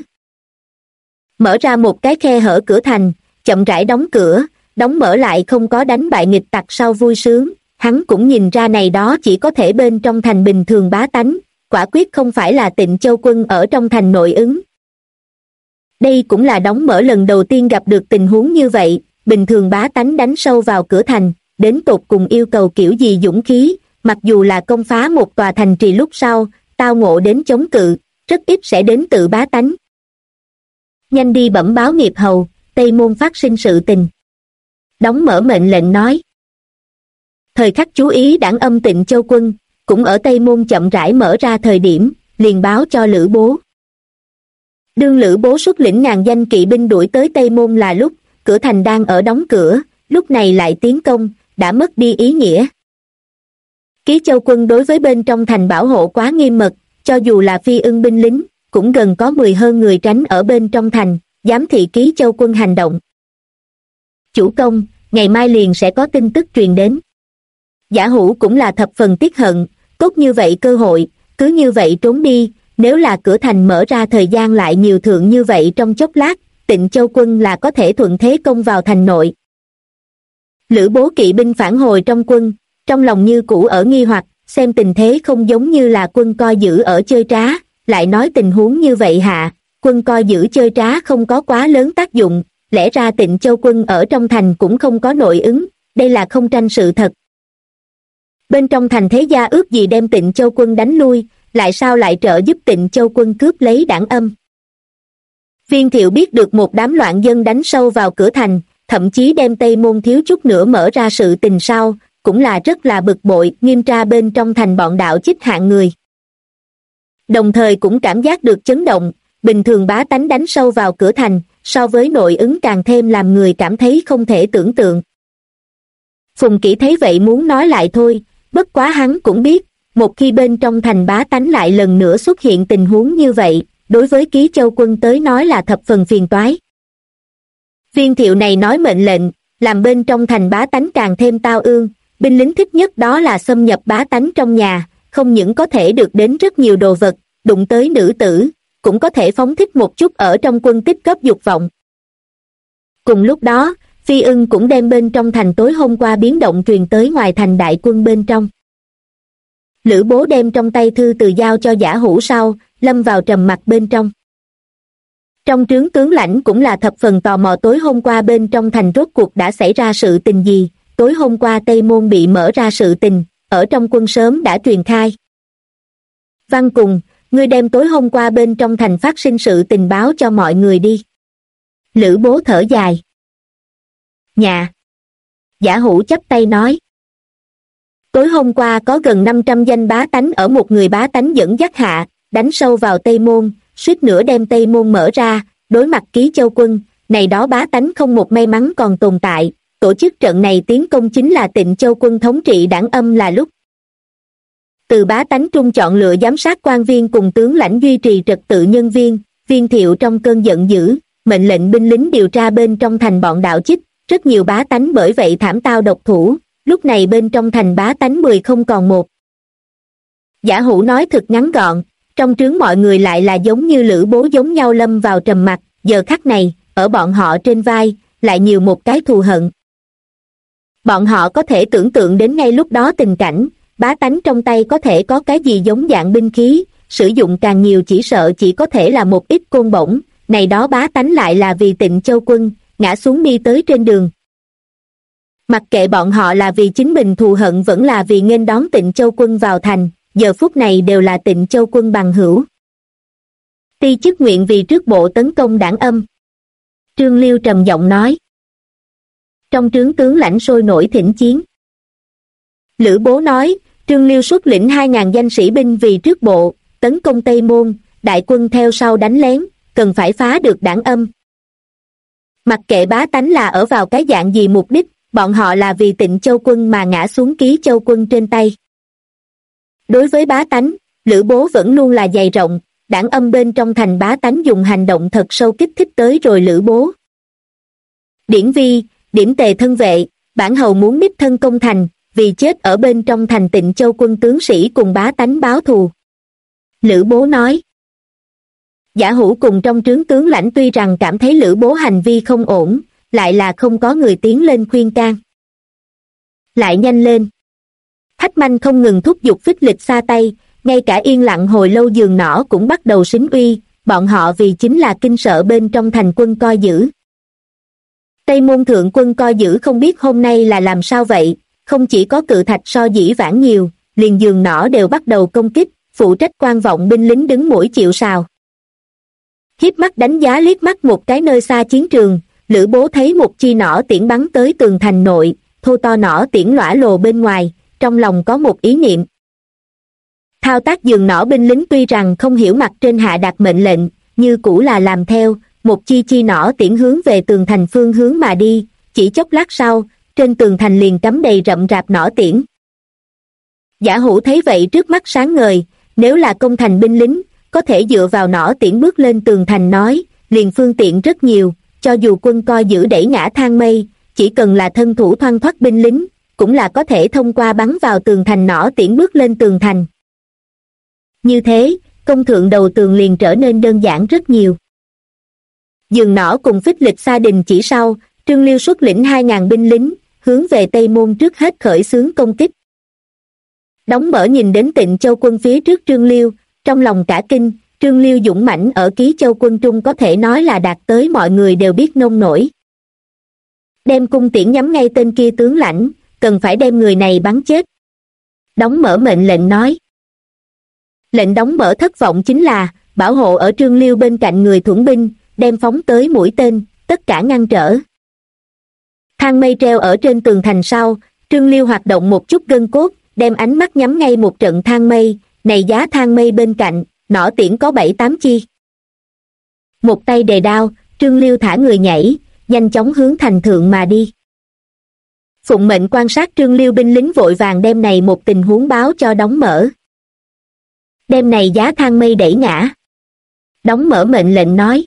A: Mở ra một cái khe hở cửa thành, chậm rãi đóng cửa, đóng mở lại không có đánh bại nghịch tặc sau vui sướng, hắn cũng nhìn ra này đó chỉ có thể bên trong thành bình thường bá tánh, quả quyết không phải là Tịnh Châu quân ở trong thành nội ứng. Đây cũng là đóng mở lần đầu tiên gặp được tình huống như vậy, bình thường bá tánh đánh sâu vào cửa thành, đến tột cùng yêu cầu kiểu gì dũng khí, mặc dù là công phá một tòa thành trì lúc sau, tao ngộ đến chống cự, rất ít sẽ đến tự bá tánh. Nhanh đi bẩm báo nghiệp hầu, Tây Môn phát sinh sự tình. Đóng mở mệnh lệnh nói. Thời khắc chú ý đảng âm Tịnh Châu quân, cũng ở Tây Môn chậm rãi mở ra thời điểm, liền báo cho Lữ Bố. Đương Lữ Bố xuất lĩnh ngàn danh kỵ binh đuổi tới Tây Môn là lúc, cửa thành đang ở đóng cửa, lúc này lại tiến công, đã mất đi ý nghĩa. Ký Châu quân đối với bên trong thành bảo hộ quá nghiêm mật, cho dù là Phi Ưng binh lính, cũng gần có 10 hơn người tránh ở bên trong thành, giám thị Ký Châu quân hành động. Chủ công, ngày mai liền sẽ có tin tức truyền đến. Giả Hữu cũng là thập phần tiếc hận, tốt như vậy cơ hội, cứ như vậy trốn đi, nếu là cửa thành mở ra thời gian lại nhiều thượng như vậy trong chốc lát, Tịnh Châu quân là có thể thuận thế công vào thành nội. Lữ Bố kỵ binh phản hồi trong quân, trong lòng như cũ ở nghi hoặc, xem tình thế không giống như là quân coi giữ ở chơi trá, lại nói tình huống như vậy hạ, quân coi giữ chơi trá không có quá lớn tác dụng, lẽ ra Tịnh Châu quân ở trong thành cũng không có nội ứng, đây là không tranh sự thật. Bên trong thành thế gia ước gì đem Tịnh Châu quân đánh lui, lại sao lại trợ giúp Tịnh Châu quân cướp lấy đảng âm. Viên Thiệu biết được một đám loạn dân đánh sâu vào cửa thành, thậm chí đem Tây Môn thiếu chút nữa mở ra sự tình sau, cũng là rất là bực bội, nghiêm tra bên trong thành bọn đạo chích hạng người. Đồng thời cũng cảm giác được chấn động, bình thường bá tánh đánh sâu vào cửa thành, so với nội ứng càng thêm làm người cảm thấy không thể tưởng tượng. Phùng Kỷ thấy vậy muốn nói lại thôi, bất quá hắn cũng biết, một khi bên trong thành bá tánh lại lần nữa xuất hiện tình huống như vậy, đối với Ký Châu quân tới nói là thập phần phiền toái. Viên Thiệu này nói mệnh lệnh, làm bên trong thành bá tánh càng thêm tao ương, binh lính thích nhất đó là xâm nhập bá tánh trong nhà, không những có thể được đến rất nhiều đồ vật, đụng tới nữ tử, cũng có thể phóng thích một chút ở trong quân tích cấp dục vọng. Cùng lúc đó, Phi Ưng cũng đem bên trong thành tối hôm qua biến động truyền tới ngoài thành đại quân bên trong. Lữ Bố đem trong tay thư từ giao cho Giả Hữu sau, lâm vào trầm mặc bên trong. Trong trướng tướng lãnh cũng là thập phần tò mò tối hôm qua bên trong thành rốt cuộc đã xảy ra sự tình gì, tối hôm qua Tây Môn bị mở ra sự tình, ở trong quân sớm đã truyền khai. Văn Cùng, ngươi đem tối hôm qua bên trong thành phát sinh sự tình báo cho mọi người đi. Lữ Bố thở dài. Nhà. Giả Hữu chắp tay nói. Tối hôm qua có gần 500 danh bá tánh ở một người bá tánh dẫn dắt hạ, đánh sâu vào Tây Môn, suýt nữa đem Tây Môn mở ra, đối mặt Ký Châu quân, này đó bá tánh không một may mắn còn tồn tại, tổ chức trận này tiến công chính là Tịnh Châu quân thống trị đảng âm là lúc. Từ bá tánh trung chọn lựa giám sát quan viên cùng tướng lãnh duy trì trật tự nhân viên, Viên Thiệu trong cơn giận dữ, mệnh lệnh binh lính điều tra bên trong thành bọn đạo chích, rất nhiều bá tánh bởi vậy thảm tao độc thủ, lúc này bên trong thành bá tánh 10 không còn một. Giả Hủ nói thật ngắn gọn, trong trướng mọi người lại là giống như Lữ Bố giống nhau lâm vào trầm mặc, giờ khắc này, ở bọn họ trên vai, lại nhiều một cái thù hận. Bọn họ có thể tưởng tượng đến ngay lúc đó tình cảnh, bá tánh trong tay có thể có cái gì giống dạng binh khí, sử dụng càng nhiều chỉ sợ chỉ có thể là một ít côn bổng, này đó bá tánh lại là vì Tịnh Châu Quân, ngã xuống đi tới trên đường. Mặc kệ bọn họ là vì chính mình thù hận vẫn là vì nghênh đón Tịnh Châu Quân vào thành, giờ phút này đều là Tịnh Châu Quân bằng hữu. Ti chức nguyện vì trước bộ tấn công Đảng Âm. Trương Liêu trầm giọng nói. Trong trướng tướng lãnh sôi nổi thỉnh chiến. Lữ Bố nói, Trương Liêu xuất lĩnh 2.000 danh sĩ binh vì trước bộ, tấn công Tây Môn, đại quân theo sau đánh lén, cần phải phá được Đảng Âm. Mặc kệ bá tánh là ở vào cái dạng gì mục đích, bọn họ là vì Tịnh Châu Quân mà ngã xuống Ký Châu Quân trên tay. Đối với bá tánh, Lữ Bố vẫn luôn là dày rộng, Đảng Âm bên trong thành bá tánh dùng hành động thật sâu kích thích tới rồi Lữ Bố. Điển Vi, Điểm Tề thân vệ, bản hầu muốn đích thân công thành, vì chết ở bên trong thành Tịnh Châu Quân tướng sĩ cùng bá tánh báo thù. Lữ Bố nói. Giả Hủ cùng trong trướng tướng lãnh tuy rằng cảm thấy Lữ Bố hành vi không ổn, lại là không có người tiến lên khuyên can. Lại nhanh lên. Hách Manh không ngừng thúc giục Phích Lịch xa tay, ngay cả yên lặng hồi lâu giường nỏ cũng bắt đầu xính uy, bọn họ vì chính là kinh sợ bên trong thành quân coi giữ. Tây Môn thượng quân coi giữ không biết hôm nay là làm sao vậy, không chỉ có cự thạch so dĩ vãng nhiều, liền giường nỏ đều bắt đầu công kích, phụ trách quan vọng binh lính đứng mũi chịu sào. Hiếp mắt đánh giá liếc mắt một cái nơi xa chiến trường, Lữ Bố thấy một chi nỏ tiễn bắn tới tường thành nội, thô to nỏ tiễn lõa lồ bên ngoài, trong lòng có một ý niệm. Thao tác giường nỏ binh lính tuy rằng không hiểu mặt trên hạ đạt mệnh lệnh, như cũ là làm theo, một chi nỏ tiễn hướng về tường thành phương hướng mà đi, chỉ chốc lát sau, trên tường thành liền cắm đầy rậm rạp nỏ tiễn. Giả Hủ thấy vậy trước mắt sáng ngời, nếu là công thành binh lính, có thể dựa vào nỏ tiễn bước lên tường thành nói, liền phương tiện rất nhiều, cho dù quân coi giữ đẩy ngã thang mây, chỉ cần là thân thủ thoăn thoắt binh lính, cũng là có thể thông qua bắn vào tường thành nỏ tiễn bước lên tường thành. Như thế, công thượng đầu tường liền trở nên đơn giản rất nhiều. Giường nỏ cùng Phích Lịch xa đình chỉ sau, Trương Liêu xuất lĩnh 2.000 binh lính, hướng về Tây Môn trước hết khởi xướng công kích. Đóng Mở nhìn đến Tịnh Châu Quân phía trước Trương Liêu, trong lòng cả kinh, Trương Liêu dũng mãnh ở Ký Châu Quân trung có thể nói là đạt tới mọi người đều biết nông nổi. Đem cung tiễn nhắm ngay tên kia tướng lãnh, cần phải đem người này bắn chết. Đóng Mở mệnh lệnh nói. Lệnh Đóng Mở thất vọng chính là, bảo hộ ở Trương Liêu bên cạnh người thuẫn binh, đem phóng tới mũi tên, tất cả ngăn trở. Thang mây treo ở trên tường thành sau, Trương Liêu hoạt động một chút gân cốt, đem ánh mắt nhắm ngay một trận thang mây, này giá thang mây bên cạnh, nỏ tiễn có 7-8 chi. Một tay đề đao, Trương Liêu thả người nhảy, nhanh chóng hướng thành thượng mà đi. Phụng mệnh quan sát Trương Liêu binh lính vội vàng đem này một tình huống báo cho Đóng Mở. Đem này giá thang mây đẩy ngã. Đóng Mở mệnh lệnh nói.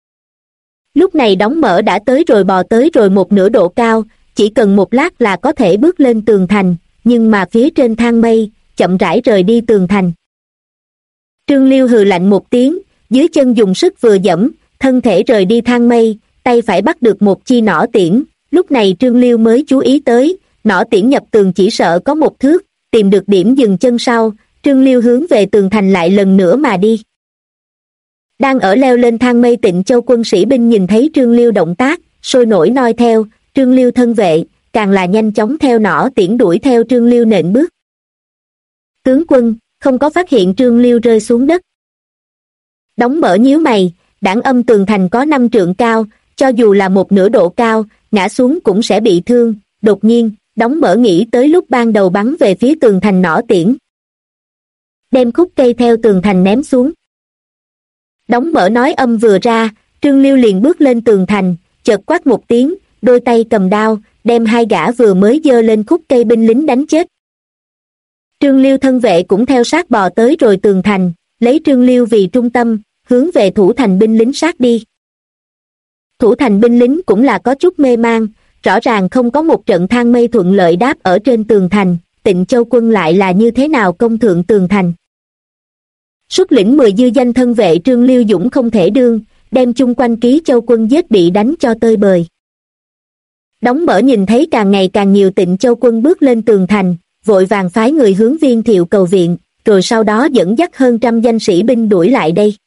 A: Lúc này Đóng Mở đã tới rồi bò tới rồi một nửa độ cao, chỉ cần một lát là có thể bước lên tường thành, nhưng mà phía trên thang mây, chậm rãi rời đi tường thành. Trương Liêu hừ lạnh một tiếng, dưới chân dùng sức vừa dẫm, thân thể rời đi thang mây, tay phải bắt được một chi nỏ tiễn, lúc này Trương Liêu mới chú ý tới, nỏ tiễn nhập tường chỉ sợ có một thước, tìm được điểm dừng chân sau, Trương Liêu hướng về tường thành lại lần nữa mà đi. Đang ở leo lên thang mây Tịnh Châu Quân sĩ binh nhìn thấy Trương Liêu động tác, sôi nổi noi theo, Trương Liêu thân vệ, càng là nhanh chóng theo nỏ tiễn đuổi theo Trương Liêu nện bước. Tướng quân, không có phát hiện Trương Liêu rơi xuống đất. Đóng Mở nhíu mày, Đảng Âm tường thành có 5 trượng cao, cho dù là một nửa độ cao, ngã xuống cũng sẽ bị thương, đột nhiên, Đóng Mở nghĩ tới lúc ban đầu bắn về phía tường thành nỏ tiễn. Đem khúc cây theo tường thành ném xuống. Đóng Mở nói âm vừa ra, Trương Liêu liền bước lên tường thành, chợt quát một tiếng, đôi tay cầm đao, đem hai gã vừa mới giơ lên khúc cây binh lính đánh chết. Trương Liêu thân vệ cũng theo sát bò tới rồi tường thành, lấy Trương Liêu vì trung tâm, hướng về thủ thành binh lính sát đi. Thủ thành binh lính cũng là có chút mê man, rõ ràng không có một trận thang mây thuận lợi đáp ở trên tường thành, Tịnh Châu quân lại là như thế nào công thượng tường thành. Xuất lĩnh 10 dư danh thân vệ Trương Liêu Dũng không thể đương, đem chung quanh Ký Châu quân giết bị đánh cho tơi bời. Đóng Mở nhìn thấy càng ngày càng nhiều Tịnh Châu quân bước lên tường thành, vội vàng phái người hướng Viên Thiệu cầu viện, rồi sau đó dẫn dắt hơn trăm danh sĩ binh đuổi lại đây.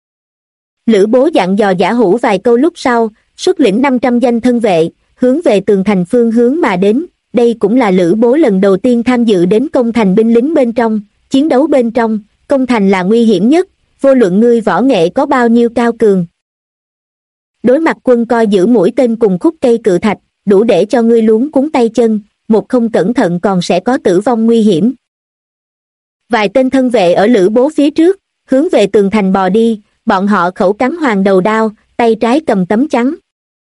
A: Lữ Bố dặn dò Giả Hữu vài câu lúc sau, xuất lĩnh 500 danh thân vệ, hướng về tường thành phương hướng mà đến. Đây cũng là Lữ Bố lần đầu tiên tham dự đến công thành binh lính bên trong, chiến đấu bên trong, công thành là nguy hiểm nhất, vô luận ngươi võ nghệ có bao nhiêu cao cường. Đối mặt quân coi giữ mũi tên cùng khúc cây cự thạch, đủ để cho ngươi luống cuống tay chân, một không cẩn thận còn sẽ có tử vong nguy hiểm. Vài tên thân vệ ở Lữ Bố phía trước, hướng về tường thành bò đi, bọn họ khẩu cắm hoàng đầu đao, tay trái cầm tấm chắn.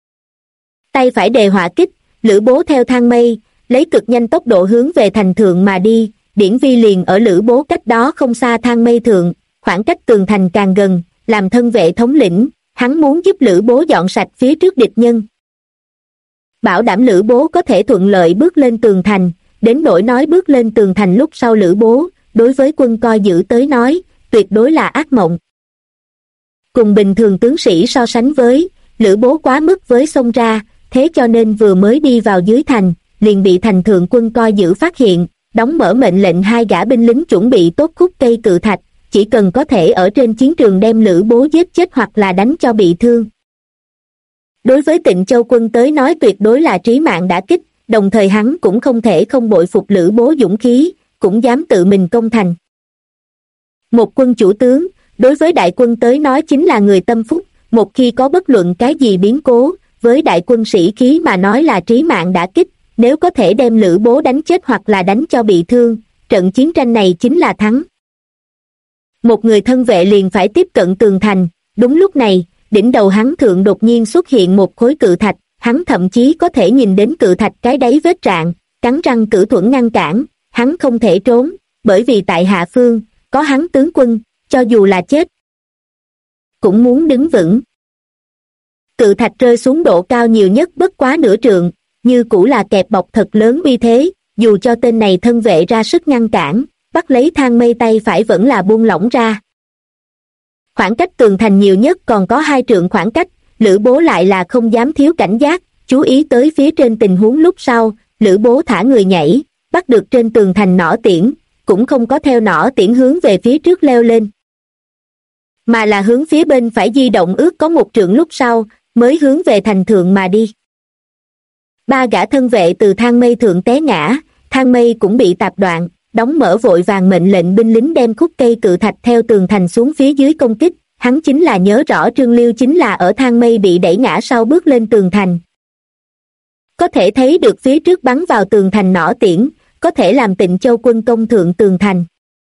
A: Tay phải đề hỏa kích, Lữ Bố theo thang mây, lấy cực nhanh tốc độ hướng về thành thượng mà đi, Điển Vi liền ở Lữ Bố cách đó không xa thang mây thượng, khoảng cách tường thành càng gần, làm thân vệ thống lĩnh, hắn muốn giúp Lữ Bố dọn sạch phía trước địch nhân. Bảo đảm Lữ Bố có thể thuận lợi bước lên tường thành, đến nỗi nói bước lên tường thành lúc sau Lữ Bố, đối với quân coi giữ tới nói, tuyệt đối là ác mộng. Cùng bình thường tướng sĩ so sánh với, Lữ Bố quá mức với xông ra, thế cho nên vừa mới đi vào dưới thành, liền bị thành thượng quân coi giữ phát hiện, Đóng Mở mệnh lệnh hai gã binh lính chuẩn bị tốt khúc cây cự thạch, chỉ cần có thể ở trên chiến trường đem Lữ Bố giết chết hoặc là đánh cho bị thương. Đối với Tịnh Châu quân tới nói tuyệt đối là trí mạng đả kích, đồng thời hắn cũng không thể không bội phục Lữ Bố dũng khí, cũng dám tự mình công thành. Một quân chủ tướng, đối với đại quân tới nói chính là người tâm phúc, một khi có bất luận cái gì biến cố, với đại quân sĩ khí mà nói là trí mạng đả kích, nếu có thể đem Lữ Bố đánh chết hoặc là đánh cho bị thương, trận chiến tranh này chính là thắng. Một người thân vệ liền phải tiếp cận tường thành, đúng lúc này, đỉnh đầu hắn thượng đột nhiên xuất hiện một khối cự thạch, hắn thậm chí có thể nhìn đến cự thạch cái đáy vết rạn, cắn răng cử thuẫn ngăn cản, hắn không thể trốn, bởi vì tại hạ phương, có hắn tướng quân, cho dù là chết, cũng muốn đứng vững. Cự thạch rơi xuống độ cao nhiều nhất bất quá nửa trượng, như cũ là kẹp bọc thật lớn uy thế, dù cho tên này thân vệ ra sức ngăn cản, bắt lấy thang mây tay phải vẫn là buông lỏng ra. Khoảng cách tường thành nhiều nhất còn có 2 trượng khoảng cách, Lữ Bố lại là không dám thiếu cảnh giác, chú ý tới phía trên tình huống lúc sau, Lữ Bố thả người nhảy, bắt được trên tường thành nỏ tiễn, cũng không có theo nỏ tiễn hướng về phía trước leo lên, mà là hướng phía bên phải di động ước có 1 trượng lúc sau, mới hướng về thành thượng mà đi. 3 gã thân vệ từ thang mây thượng té ngã, thang mây cũng bị tạp đoạn, Đóng Mở vội vàng mệnh lệnh binh lính đem khúc cây cự thạch theo tường thành xuống phía dưới công kích, hắn chính là nhớ rõ Trương Liêu chính là ở thang mây bị đẩy ngã sau bước lên tường thành. Có thể thấy được phía trước bắn vào tường thành nỏ tiễn, có thể làm Tịnh Châu quân công thượng tường thành.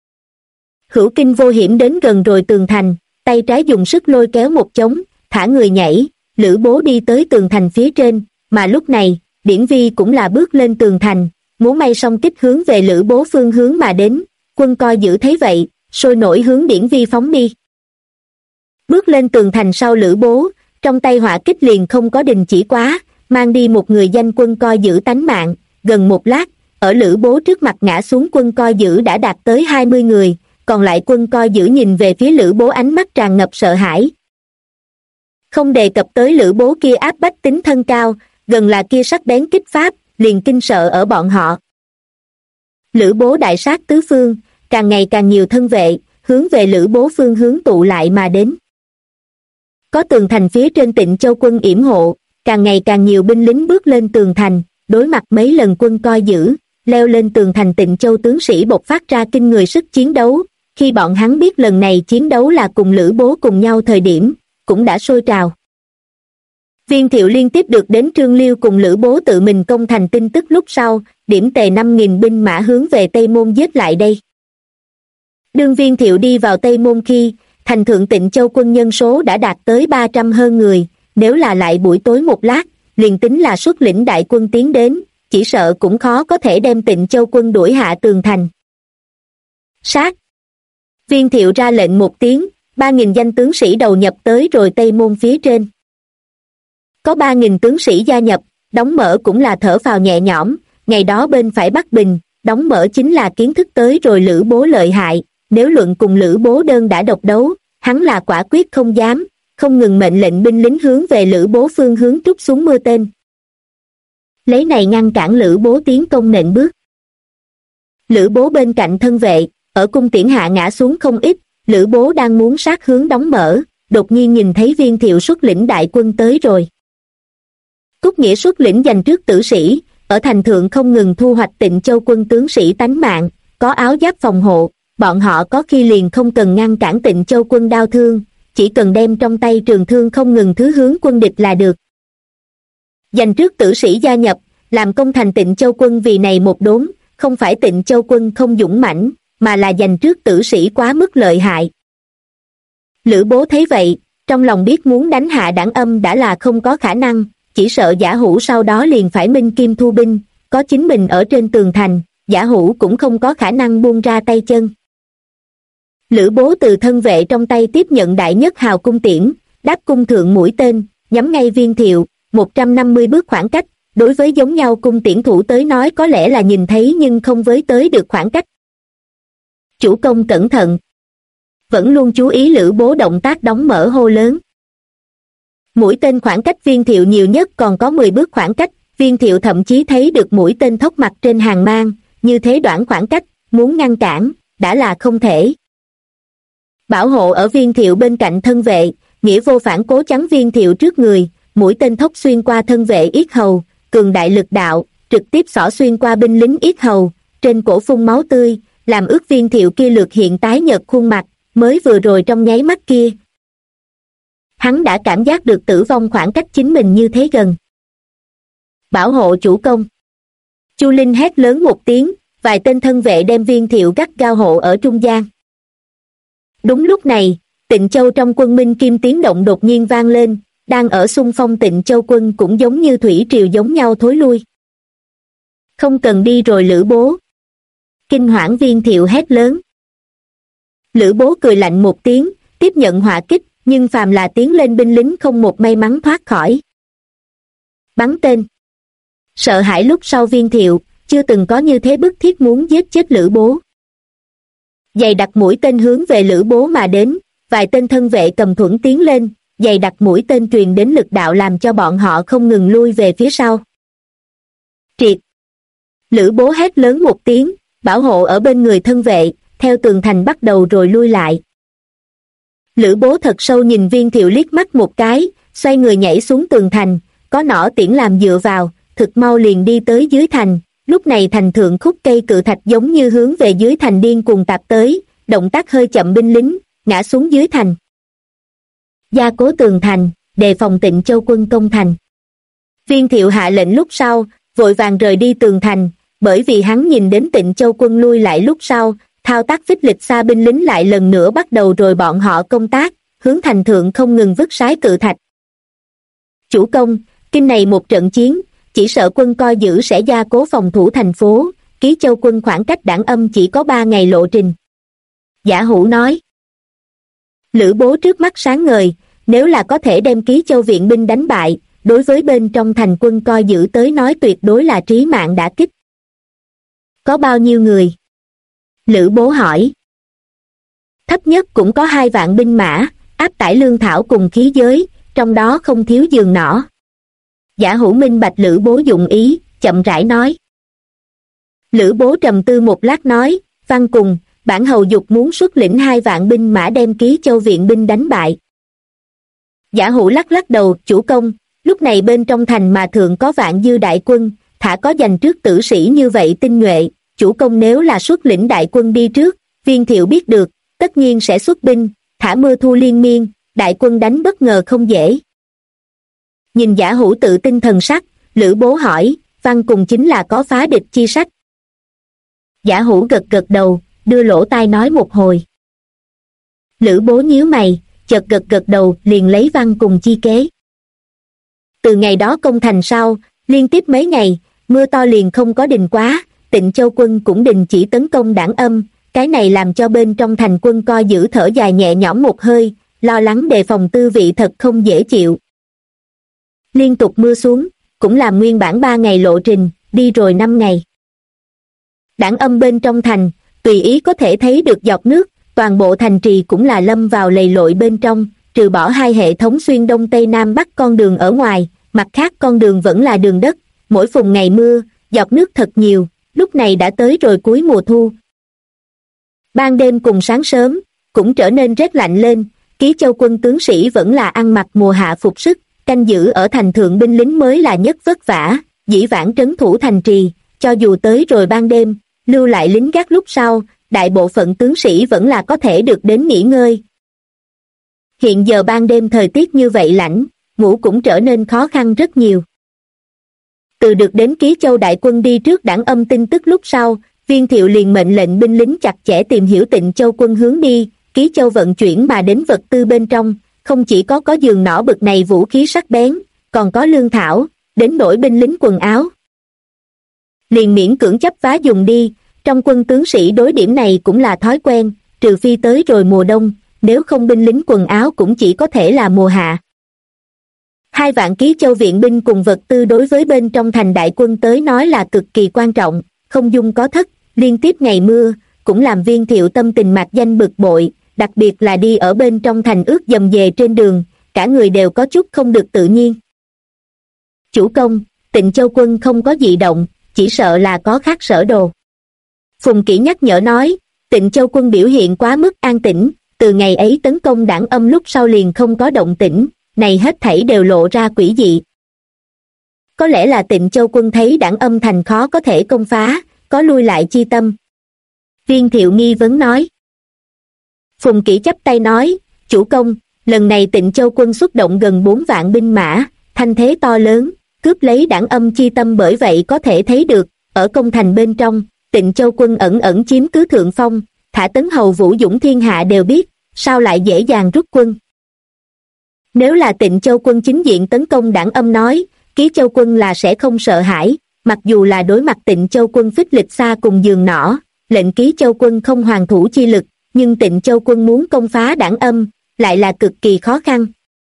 A: Hữu Kinh vô hiểm đến gần rồi tường thành, tay trái dùng sức lôi kéo một trống, thả người nhảy, Lữ Bố đi tới tường thành phía trên, mà lúc này, Điển Vi cũng là bước lên tường thành, múa may song kích hướng về Lữ Bố phương hướng mà đến, quân coi giữ thấy vậy, sôi nổi hướng Điển Vi phóng đi. Bước lên tường thành sau Lữ Bố, trong tay hỏa kích liền không có đình chỉ quá, mang đi một người danh quân coi giữ tánh mạng, gần một lát, ở Lữ Bố trước mặt ngã xuống quân coi giữ đã đạt tới 20 người, còn lại quân coi giữ nhìn về phía Lữ Bố ánh mắt tràn ngập sợ hãi. Không đề cập tới Lữ Bố kia áp bách tính thân cao, gần là kia sắc bén kích pháp, liền kinh sợ ở bọn họ. Lữ Bố đại sát tứ phương, càng ngày càng nhiều thân vệ, hướng về Lữ Bố phương hướng tụ lại mà đến. Có tường thành phía trên Tịnh Châu quân yểm hộ, càng ngày càng nhiều binh lính bước lên tường thành, đối mặt mấy lần quân coi giữ, leo lên tường thành Tịnh Châu tướng sĩ bộc phát ra kinh người sức chiến đấu, khi bọn hắn biết lần này chiến đấu là cùng Lữ Bố cùng nhau thời điểm, cũng đã sôi trào. Viên Thiệu liên tiếp được đến Trương Liêu cùng Lữ Bố tự mình công thành tin tức lúc sau, điểm tề 5.000 binh mã hướng về Tây Môn giết lại đây. Đương Viên Thiệu đi vào Tây Môn khi, thành thượng Tịnh Châu quân nhân số đã đạt tới 300 hơn người, nếu là lại buổi tối một lát, liền tính là xuất lĩnh đại quân tiến đến, chỉ sợ cũng khó có thể đem Tịnh Châu quân đuổi hạ tường thành. Sát! Viên Thiệu ra lệnh một tiếng, 3.000 danh tướng sĩ đầu nhập tới rồi Tây Môn phía trên. Có 3.000 tướng sĩ gia nhập, Đóng Mở cũng là thở phào nhẹ nhõm, ngày đó bên phải Bắc Bình, Đóng Mở chính là kiến thức tới rồi Lữ Bố lợi hại, nếu luận cùng Lữ Bố đơn đã độc đấu, hắn là quả quyết không dám, không ngừng mệnh lệnh binh lính hướng về Lữ Bố phương hướng trút xuống mưa tên. Lấy này ngăn cản Lữ Bố tiến công nện bước. Lữ Bố bên cạnh thân vệ, ở cung tiễn hạ ngã xuống không ít, Lữ Bố đang muốn sát hướng Đóng Mở, đột nhiên nhìn thấy Viên Thiệu xuất lĩnh đại quân tới rồi. Cúc Nghĩa xuất lĩnh giành trước tử sĩ, ở thành thượng không ngừng thu hoạch Tịnh Châu quân tướng sĩ tánh mạng, có áo giáp phòng hộ, bọn họ có khi liền không cần ngăn cản Tịnh Châu quân đao thương, chỉ cần đem trong tay trường thương không ngừng thứ hướng quân địch là được. Giành trước tử sĩ gia nhập, làm công thành Tịnh Châu quân vì này một đốn, không phải Tịnh Châu quân không dũng mãnh, mà là giành trước tử sĩ quá mức lợi hại. Lữ Bố thấy vậy, trong lòng biết muốn đánh hạ Đảng Âm đã là không có khả năng, chỉ sợ Giả Hữu sau đó liền phải minh kim thu binh, có chính mình ở trên tường thành, Giả Hữu cũng không có khả năng buông ra tay chân. Lữ Bố từ thân vệ trong tay tiếp nhận đại nhất hào cung tiễn, đáp cung thượng mũi tên, nhắm ngay Viên Thiệu, 150 bước khoảng cách, đối với giống nhau cung tiễn thủ tới nói có lẽ là nhìn thấy nhưng không với tới được khoảng cách. Chủ công cẩn thận. Vẫn luôn chú ý Lữ Bố động tác Đóng Mở hô lớn. Mũi tên khoảng cách Viên Thiệu nhiều nhất còn có 10 bước khoảng cách, Viên Thiệu thậm chí thấy được mũi tên thốc mặt trên hàng mang, như thế đoạn khoảng cách, muốn ngăn cản, đã là không thể. Bảo hộ ở Viên Thiệu bên cạnh thân vệ, nghĩa vô phản cố chắn Viên Thiệu trước người, mũi tên thốc xuyên qua thân vệ yết hầu, cường đại lực đạo, trực tiếp xỏ xuyên qua binh lính yết hầu, trên cổ phun máu tươi, làm ước Viên Thiệu kia lược hiện tái nhợt khuôn mặt, mới vừa rồi trong nháy mắt kia. Hắn đã cảm giác được tử vong khoảng cách chính mình như thế gần. Bảo hộ chủ công. Chu Linh hét lớn một tiếng, vài tên thân vệ đem Viên Thiệu gắt gao hộ ở trung gian. Đúng lúc này, Tịnh Châu trong quân Minh Kim tiếng động đột nhiên vang lên, đang ở xung phong Tịnh Châu quân cũng giống như thủy triều giống nhau thối lui. Không cần đi rồi Lữ Bố. Kinh hoảng Viên Thiệu hét lớn. Lữ Bố cười lạnh một tiếng, tiếp nhận hỏa kích, nhưng phàm là tiến lên binh lính không một may mắn thoát khỏi. Bắn tên. Sợ hãi lúc sau Viên Thiệu, chưa từng có như thế bức thiết muốn giết chết Lữ Bố. Dày đặt mũi tên hướng về Lữ Bố mà đến, vài tên thân vệ cầm thuẫn tiến lên, dày đặt mũi tên truyền đến lực đạo làm cho bọn họ không ngừng lui về phía sau. Triệt. Lữ Bố hét lớn một tiếng, bảo hộ ở bên người thân vệ, theo tường thành bắt đầu rồi lui lại. Lữ Bố thật sâu nhìn Viên Thiệu liếc mắt một cái, xoay người nhảy xuống tường thành, có nỏ tiễn làm dựa vào, thực mau liền đi tới dưới thành. Lúc này thành thượng khúc cây cự thạch giống như hướng về dưới thành điên cuồng tạp tới, động tác hơi chậm binh lính, ngã xuống dưới thành. Gia cố tường thành, đề phòng Tịnh Châu quân công thành. Viên Thiệu hạ lệnh lúc sau, vội vàng rời đi tường thành, bởi vì hắn nhìn đến Tịnh Châu quân lui lại lúc sau, thao tác phích lịch xa binh lính lại lần nữa bắt đầu rồi bọn họ công tác, hướng thành thượng không ngừng vứt sái cự thạch. Chủ công, kinh này một trận chiến, chỉ sợ quân coi giữ sẽ gia cố phòng thủ thành phố, Ký Châu quân khoảng cách Đảng Âm chỉ có 3 ngày lộ trình. Giả Hữu nói. Lữ Bố trước mắt sáng ngời, nếu là có thể đem Ký Châu viện binh đánh bại, đối với bên trong thành quân coi giữ tới nói tuyệt đối là trí mạng đả kích. Có bao nhiêu người? Lữ Bố hỏi. Thấp nhất cũng có 2 vạn binh mã, áp tải lương thảo cùng khí giới, trong đó không thiếu giường nỏ. Giả Hữu minh bạch Lữ Bố dụng ý, chậm rãi nói. Lữ Bố trầm tư một lát nói, Văn Cùng, bản hầu dục muốn xuất lĩnh 2 vạn binh mã đem Ký Châu viện binh đánh bại. Giả Hữu lắc lắc đầu, chủ công, lúc này bên trong thành mà thượng có vạn dư đại quân, thả có giành trước tử sĩ như vậy tinh nhuệ, chủ công nếu là xuất lĩnh đại quân đi trước, Viên Thiệu biết được, tất nhiên sẽ xuất binh, thả mưa thu liên miên, đại quân đánh bất ngờ không dễ. Nhìn Giả Hữu tự tin thần sắc, Lữ Bố hỏi, Văn Cùng chính là có phá địch chi sách. Giả Hữu gật gật đầu, đưa lỗ tai nói một hồi. Lữ Bố nhíu mày, chợt gật gật đầu liền lấy Văn Cùng chi kế. Từ ngày đó công thành sau, liên tiếp mấy ngày, mưa to liền không có đình quá, Tịnh Châu quân cũng đình chỉ tấn công Đảng Âm, cái này làm cho bên trong thành quân coi giữ thở dài nhẹ nhõm một hơi, lo lắng đề phòng tư vị thật không dễ chịu. Liên tục mưa xuống, cũng làm nguyên bản 3 ngày lộ trình, đi rồi 5 ngày. Đảng âm bên trong thành, tùy ý có thể thấy được giọt nước, toàn bộ thành trì cũng là lâm vào lầy lội bên trong, trừ bỏ 2 hệ thống xuyên đông tây nam bắc con đường ở ngoài, mặt khác con đường vẫn là đường đất, mỗi phùng ngày mưa, giọt nước thật nhiều, lúc này đã tới rồi cuối mùa thu. Ban đêm cùng sáng sớm, cũng trở nên rét lạnh lên, Ký Châu quân tướng sĩ vẫn là ăn mặc mùa hạ phục sức, canh giữ ở thành thượng binh lính mới là nhất vất vả, dĩ vãng trấn thủ thành trì, cho dù tới rồi ban đêm, lưu lại lính gác lúc sau, đại bộ phận tướng sĩ vẫn là có thể được đến nghỉ ngơi. Hiện giờ ban đêm thời tiết như vậy lạnh, ngủ cũng trở nên khó khăn rất nhiều. Từ được đến Ký Châu đại quân đi trước Đảng âm tin tức lúc sau, Viên Thiệu liền mệnh lệnh binh lính chặt chẽ tìm hiểu Tịnh Châu quân hướng đi, Ký Châu vận chuyển mà đến vật tư bên trong, không chỉ có giường nỏ bực này vũ khí sắc bén, còn có lương thảo, đến nỗi binh lính quần áo. Liền miễn cưỡng chấp vá dùng đi, trong quân tướng sĩ đối điểm này cũng là thói quen, trừ phi tới rồi mùa đông, nếu không binh lính quần áo cũng chỉ có thể là mùa hạ. 2 vạn Ký Châu viện binh cùng vật tư đối với bên trong thành đại quân tới nói là cực kỳ quan trọng, không dung có thất, liên tiếp ngày mưa, cũng làm Viên Thiệu tâm tình mạc danh bực bội, đặc biệt là đi ở bên trong thành ướt dầm dề trên đường, cả người đều có chút không được tự nhiên. Chủ công, Tịnh Châu quân không có dị động, chỉ sợ là có khác sở đồ. Phùng Kỷ nhắc nhở nói, Tịnh Châu quân biểu hiện quá mức an tĩnh, từ ngày ấy tấn công Đảng âm lúc sau liền không có động tĩnh, này hết thảy đều lộ ra quỷ dị. Có lẽ là Tịnh Châu quân thấy Đảng âm thành khó có thể công phá, có lui lại chi tâm. Viên Thiệu nghi vấn nói. Phùng Kỷ chắp tay nói, chủ công, lần này Tịnh Châu quân xuất động gần 4 vạn binh mã, thanh thế to lớn, cướp lấy Đảng âm chi tâm, bởi vậy có thể thấy được, ở công thành bên trong, Tịnh Châu quân ẩn ẩn chiếm cứ thượng phong, thả Tấn Hầu Vũ Dũng thiên hạ đều biết, sao lại dễ dàng rút quân. Nếu là Tịnh Châu quân chính diện tấn công Đảng âm nói, Ký Châu quân là sẽ không sợ hãi, mặc dù là đối mặt Tịnh Châu quân phích lịch xa cùng giường nỏ, lệnh Ký Châu quân không hoàn thủ chi lực, nhưng Tịnh Châu quân muốn công phá Đảng âm, lại là cực kỳ khó khăn.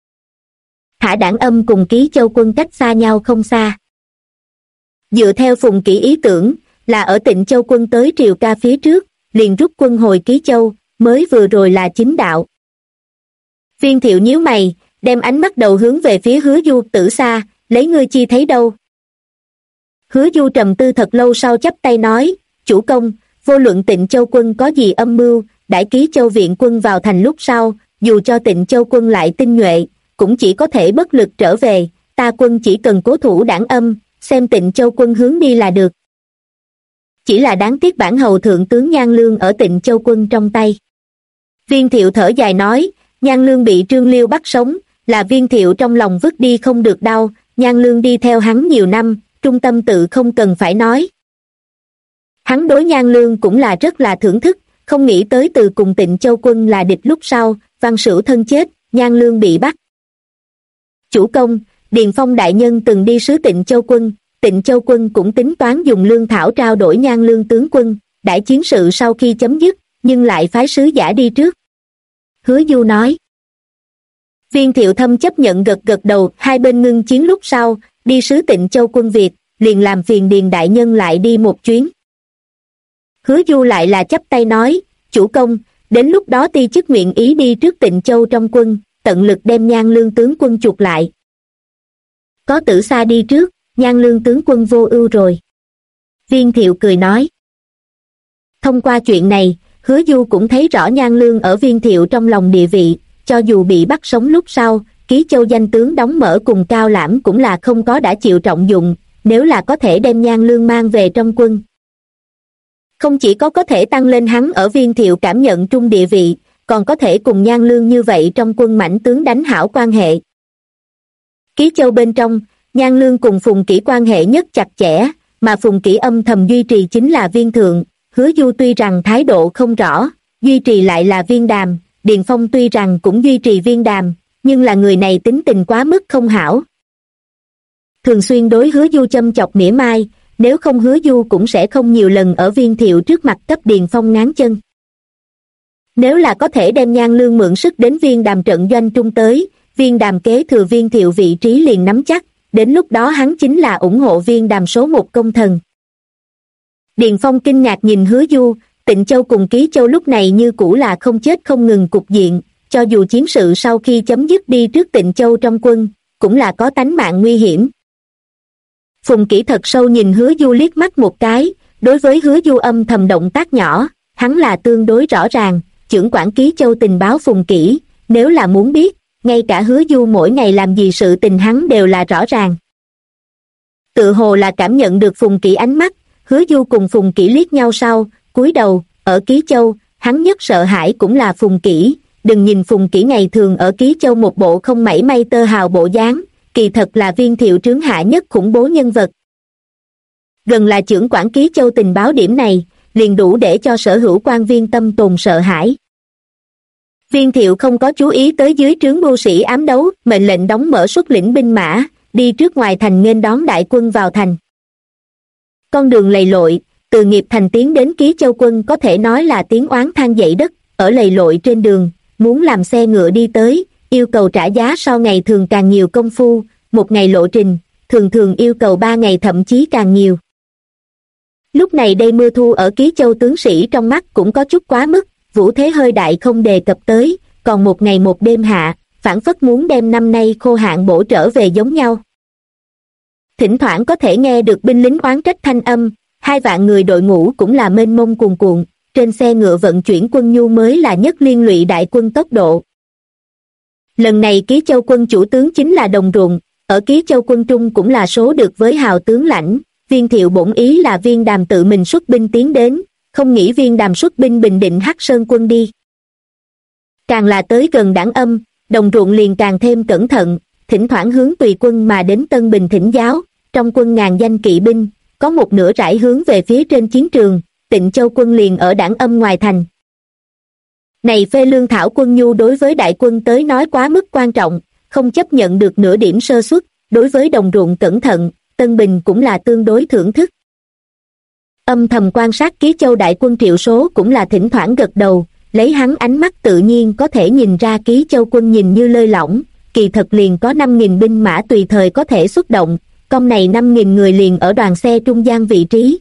A: Thả Đảng âm cùng Ký Châu quân cách xa nhau không xa. Dựa theo Phùng Kỷ ý tưởng, là ở Tịnh Châu quân tới Triều Ca phía trước, liền rút quân hồi Ký Châu, mới vừa rồi là chính đạo. Viên Thiệu nhíu mày, đem ánh mắt đầu hướng về phía Hứa Du Tử Sa, lấy ngươi chi thấy đâu. Hứa Du trầm tư thật lâu sau chắp tay nói, chủ công, vô luận Tịnh Châu quân có gì âm mưu, đãi Ký Châu viện quân vào thành lúc sau, dù cho Tịnh Châu quân lại tinh nhuệ, cũng chỉ có thể bất lực trở về, ta quân chỉ cần cố thủ Đảng âm, xem Tịnh Châu quân hướng đi là được. Chỉ là đáng tiếc bản hầu thượng tướng Nhan Lương ở Tịnh Châu quân trong tay. Viên Thiệu thở dài nói, Nhan Lương bị Trương Liêu bắt sống, là Viên Thiệu trong lòng vứt đi không được đau, Nhan Lương đi theo hắn nhiều năm, trung tâm tự không cần phải nói. Hắn đối Nhan Lương cũng là rất là thưởng thức, không nghĩ tới từ cùng Tịnh Châu quân là địch lúc sau, Văn Sửu thân chết, Nhan Lương bị bắt. Chủ công, Điền Phong đại nhân từng đi sứ Tịnh Châu quân cũng tính toán dùng lương thảo trao đổi Nhan Lương tướng quân, đãi chiến sự sau khi chấm dứt, nhưng lại phái sứ giả đi trước. Hứa Du nói. Viên Thiệu Thâm chấp nhận gật gật đầu, 2 bên ngưng chiến lúc sau, đi sứ Tịnh Châu quân Việt, liền làm phiền Điền đại nhân lại đi một chuyến. Hứa Du lại là chắp tay nói, chủ công, đến lúc đó ti chức nguyện ý đi trước Tịnh Châu trong quân, tận lực đem Nhan Lương tướng quân chuộc lại. Có Tử Sa đi trước, Nhan Lương tướng quân vô ưu rồi. Viên Thiệu cười nói. Thông qua chuyện này, Hứa Du cũng thấy rõ Nhan Lương ở Viên Thiệu trong lòng địa vị, cho dù bị bắt sống lúc sau, Ký Châu danh tướng đóng mở cùng Cao Lãm cũng là không có đã chịu trọng dụng, nếu là có thể đem Nhan Lương mang về trong quân. Không chỉ có thể tăng lên hắn ở Viên Thiệu cảm nhận trung địa vị, còn có thể cùng Nhan Lương như vậy trong quân mãnh tướng đánh hảo quan hệ. Ký Châu bên trong, Nhan Lương cùng Phùng Kỷ quan hệ nhất chặt chẽ, mà Phùng Kỷ âm thầm duy trì chính là Viên Thượng, Hứa Du tuy rằng thái độ không rõ, duy trì lại là Viên Đàm, Điền Phong tuy rằng cũng duy trì Viên Đàm, nhưng là người này tính tình quá mức không hảo. Thường xuyên đối Hứa Du châm chọc mỉa mai, nếu không Hứa Du cũng sẽ không nhiều lần ở Viên Thiệu trước mặt cấp Điền Phong ngáng chân. Nếu là có thể đem Nhan Lương mượn sức đến Viên Đàm trận doanh trung tới, Viên Đàm kế thừa Viên Thiệu vị trí liền nắm chắc, đến lúc đó hắn chính là ủng hộ Viên Đàm số một công thần. Điền Phong kinh ngạc nhìn Hứa Du, Tịnh Châu cùng Ký Châu lúc này như cũ là không chết không ngừng cục diện, cho dù chiến sự sau khi chấm dứt đi trước Tịnh Châu trong quân, cũng là có tánh mạng nguy hiểm. Phùng Kỷ thật sâu nhìn Hứa Du liếc mắt một cái, đối với Hứa Du âm thầm động tác nhỏ, hắn là tương đối rõ ràng, chưởng quản Ký Châu tình báo Phùng Kỷ, nếu là muốn biết, ngay cả Hứa Du mỗi ngày làm gì sự tình hắn đều là rõ ràng. Tự hồ là cảm nhận được Phùng Kỷ ánh mắt, Hứa Du cùng Phùng Kỷ liếc nhau sau, cúi đầu, ở Ký Châu, hắn nhất sợ hãi cũng là Phùng Kỷ, đừng nhìn Phùng Kỷ ngày thường ở Ký Châu một bộ không mảy may tơ hào bộ dáng, kỳ thật là Viên Thiệu trướng hạ nhất khủng bố nhân vật. Gần là chưởng quản Ký Châu tình báo điểm này, liền đủ để cho sở hữu quan viên tâm tồn sợ hãi. Viên Thiệu không có chú ý tới dưới trướng mưu sĩ ám đấu, mệnh lệnh đóng mở xuất lĩnh binh mã, đi trước ngoài thành nghênh đón đại quân vào thành. Con đường lầy lội, từ Nghiệp Thành tiến đến Ký Châu quân có thể nói là tiếng oán than dậy đất, ở lầy lội trên đường, muốn làm xe ngựa đi tới, yêu cầu trả giá so ngày thường càng nhiều công phu, một ngày lộ trình, thường thường yêu cầu 3 ngày thậm chí càng nhiều. Lúc này đây mưa thu ở Ký Châu tướng sĩ trong mắt cũng có chút quá mức, vũ thế hơi đại không đề cập tới, còn một ngày một đêm hạ, phảng phất muốn đem năm nay khô hạn bổ trở về giống nhau. Thỉnh thoảng có thể nghe được binh lính oán trách thanh âm, 2 vạn người đội ngũ cũng là mênh mông cuồn cuộn, trên xe ngựa vận chuyển quân nhu mới là nhất liên lụy đại quân tốc độ. Lần này Ký Châu quân chủ tướng chính là Đồng Ruộng, ở Ký Châu quân trung cũng là số được với hào tướng lãnh, Viên Thiệu bổn ý là Viên Đàm tự mình xuất binh tiến đến, không nghĩ Viên Đàm xuất binh bình định Hắc Sơn quân đi. Càng là tới gần Đảng Âm, Đồng Ruộng liền càng thêm cẩn thận, thỉnh thoảng hướng tùy quân mà đến Tân Bình thỉnh giáo, trong quân ngàn danh kỵ binh, có một nửa rải hướng về phía trên chiến trường, Tịnh Châu quân liền ở Đảng Âm ngoài thành. Này phê lương thảo quân nhu đối với đại quân tới nói quá mức quan trọng, không chấp nhận được nửa điểm sơ suất, đối với Đồng Ruộng cẩn thận, Tân Bình cũng là tương đối thưởng thức. Âm thầm quan sát Ký Châu đại quân triệu số cũng là thỉnh thoảng gật đầu, lấy hắn ánh mắt tự nhiên có thể nhìn ra Ký Châu quân nhìn như lơi lỏng, kỳ thật liền có 5.000 binh mã tùy thời có thể xuất động, công này 5.000 người liền ở đoàn xe trung gian vị trí.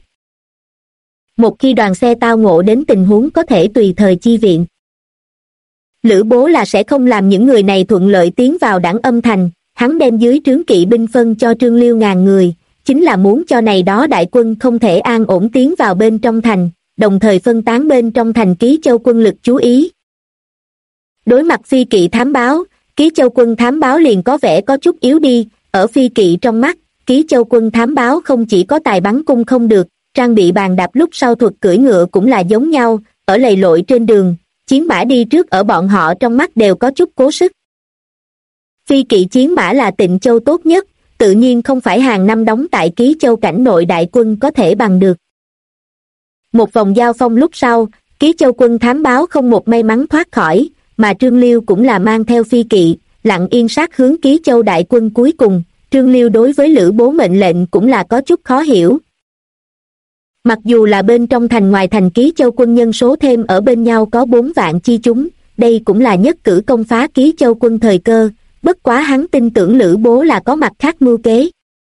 A: Một khi đoàn xe tao ngộ đến tình huống có thể tùy thời chi viện. Lữ Bố là sẽ không làm những người này thuận lợi tiến vào Đảng Âm thành, hắn đem dưới trướng kỵ binh phân cho Trương Liêu ngàn người, chính là muốn cho này đó đại quân không thể an ổn tiến vào bên trong thành, đồng thời phân tán bên trong thành Ký Châu quân lực chú ý. Đối mặt phi kỵ thám báo, Ký Châu quân thám báo liền có vẻ có chút yếu đi, ở phi kỵ trong mắt, Ký Châu quân thám báo không chỉ có tài bắn cung không được, trang bị bàn đạp lúc sau thuật cưỡi ngựa cũng là giống nhau, ở lầy lội trên đường, chiến mã đi trước ở bọn họ trong mắt đều có chút cố sức. Phi kỵ chiến mã là Tịnh Châu tốt nhất, tự nhiên không phải hàng năm đóng tại Ký Châu cảnh nội đại quân có thể bằng được. Một vòng giao phong lúc sau, Ký Châu quân thám báo không một may mắn thoát khỏi, mà Trương Liêu cũng là mang theo phi kỵ, lặng yên sát hướng Ký Châu đại quân cuối cùng. Trương Liêu đối với Lữ Bố mệnh lệnh cũng là có chút khó hiểu. Mặc dù là bên trong thành ngoài thành Ký Châu quân nhân số thêm ở bên nhau có 4 vạn chi chúng, đây cũng là nhất cử công phá Ký Châu quân thời cơ, bất quá hắn tin tưởng Lữ Bố là có mặt khác mưu kế.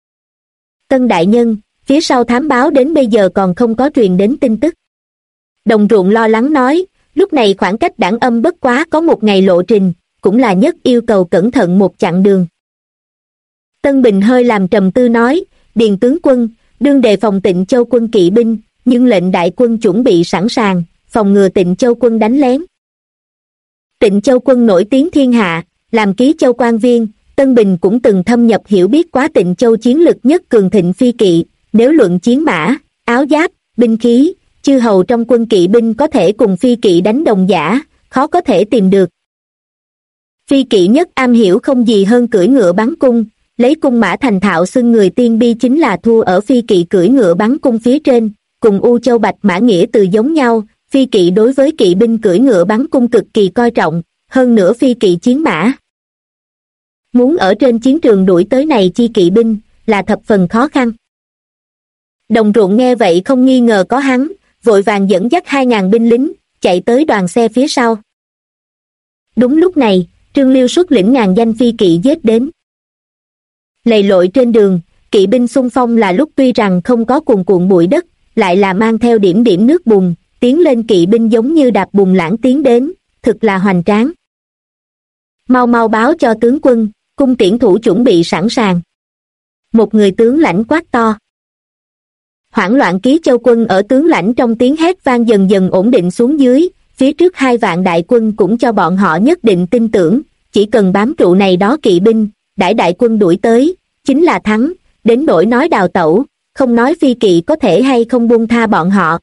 A: Tân đại nhân, phía sau thám báo đến bây giờ còn không có truyền đến tin tức. Đồng Ruộng lo lắng nói, lúc này khoảng cách Đảng Âm bất quá có 1 ngày lộ trình, cũng là nhất yêu cầu cẩn thận một chặng đường. Tân Bình hơi làm trầm tư nói, Điền tướng quân, đương đề phòng Tịnh Châu quân kỵ binh, nhưng lệnh đại quân chuẩn bị sẵn sàng, phòng ngừa Tịnh Châu quân đánh lén. Tịnh Châu quân nổi tiếng thiên hạ, làm Ký Châu quan viên, Tân Bình cũng từng thâm nhập hiểu biết quá Tịnh Châu chiến lực nhất cường thịnh phi kỵ, nếu luận chiến mã, áo giáp, binh khí, chư hầu trong quân kỵ binh có thể cùng phi kỵ đánh đồng giả, khó có thể tìm được. Phi kỵ nhất am hiểu không gì hơn cưỡi ngựa bắn cung, lấy cung mã thành thạo xưng người tiên bi chính là thua ở phi kỵ cưỡi ngựa bắn cung phía trên, cùng U Châu Bạch Mã Nghĩa từ giống nhau, phi kỵ đối với kỵ binh cưỡi ngựa bắn cung cực kỳ coi trọng, hơn nữa phi kỵ chiến mã. Muốn ở trên chiến trường đuổi tới này chi kỵ binh, là thập phần khó khăn. Đồng Ruộng nghe vậy không nghi ngờ có hắn, vội vàng dẫn dắt 2.000 binh lính, chạy tới đoàn xe phía sau. Đúng lúc này, Trương Liêu xuất lĩnh ngàn danh phi kỵ giết đến. Lầy lội trên đường, kỵ binh xung phong là lúc tuy rằng không có cuồn cuộn bụi đất, lại là mang theo điểm điểm nước bùn, tiến lên kỵ binh giống như đạp bùn lãng tiến đến, thực là hoành tráng. Mau mau báo cho tướng quân, cung tiễn thủ chuẩn bị sẵn sàng. Một người tướng lãnh quát to. Hoảng loạn Ký Châu quân ở tướng lãnh trong tiếng hét vang dần dần ổn định xuống dưới, phía trước 2 vạn đại quân cũng cho bọn họ nhất định tin tưởng, chỉ cần bám trụ này đó kỵ binh, đãi đại quân đuổi tới, chính là thắng, đến nỗi nói đào tẩu, không nói phi kỵ có thể hay không buông tha bọn họ.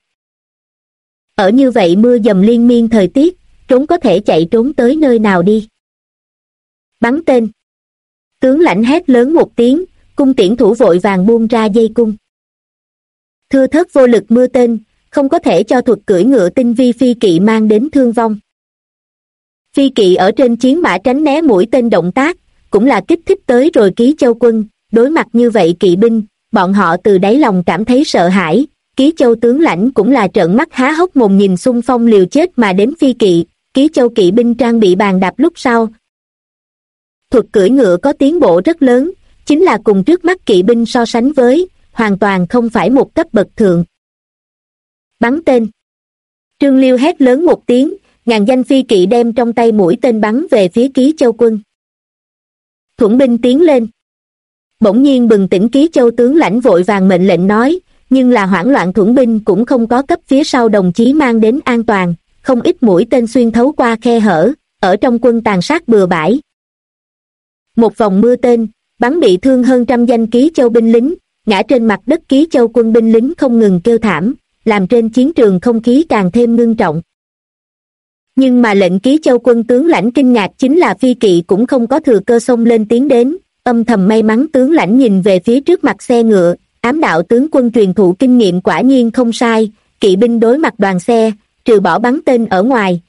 A: Ở như vậy mưa dầm liên miên thời tiết, trốn có thể chạy trốn tới nơi nào đi. Bắn tên. Tướng lãnh hét lớn một tiếng, cung tiễn thủ vội vàng buông ra dây cung. Thưa thớt vô lực mưa tên, không có thể cho thuật cưỡi ngựa tinh vi phi kỵ mang đến thương vong. Phi kỵ ở trên chiến mã tránh né mũi tên động tác, cũng là kích thích tới rồi Ký Châu quân, đối mặt như vậy kỵ binh, bọn họ từ đáy lòng cảm thấy sợ hãi, Ký Châu tướng lãnh cũng là trợn mắt há hốc mồm nhìn xung phong liều chết mà đến phi kỵ, Ký Châu kỵ binh trang bị bàn đạp lúc sau. Thuật cưỡi ngựa có tiến bộ rất lớn, chính là cùng trước mắt kỵ binh so sánh với, hoàn toàn không phải một cấp bậc thượng. Bắn tên. Trương Liêu hét lớn một tiếng, ngàn danh phi kỵ đem trong tay mũi tên bắn về phía Ký Châu quân. Thuẫn binh tiến lên. Bỗng nhiên bừng tỉnh Ký Châu tướng lãnh vội vàng mệnh lệnh nói, nhưng là hoảng loạn thuẫn binh cũng không có cấp phía sau đồng chí mang đến an toàn, không ít mũi tên xuyên thấu qua khe hở, ở trong quân tàn sát bừa bãi. Một vòng mưa tên, bắn bị thương hơn 100 danh Ký Châu binh lính, ngã trên mặt đất Ký Châu quân binh lính không ngừng kêu thảm, làm trên chiến trường không khí càng thêm ngưng trọng. Nhưng mà lệnh Ký Châu quân tướng lãnh kinh ngạc chính là phi kỵ cũng không có thừa cơ xông lên tiến đến, âm thầm may mắn tướng lãnh nhìn về phía trước mặt xe ngựa, ám đạo tướng quân truyền thụ kinh nghiệm quả nhiên không sai, kỵ binh đối mặt đoàn xe, trừ bỏ bắn tên ở ngoài,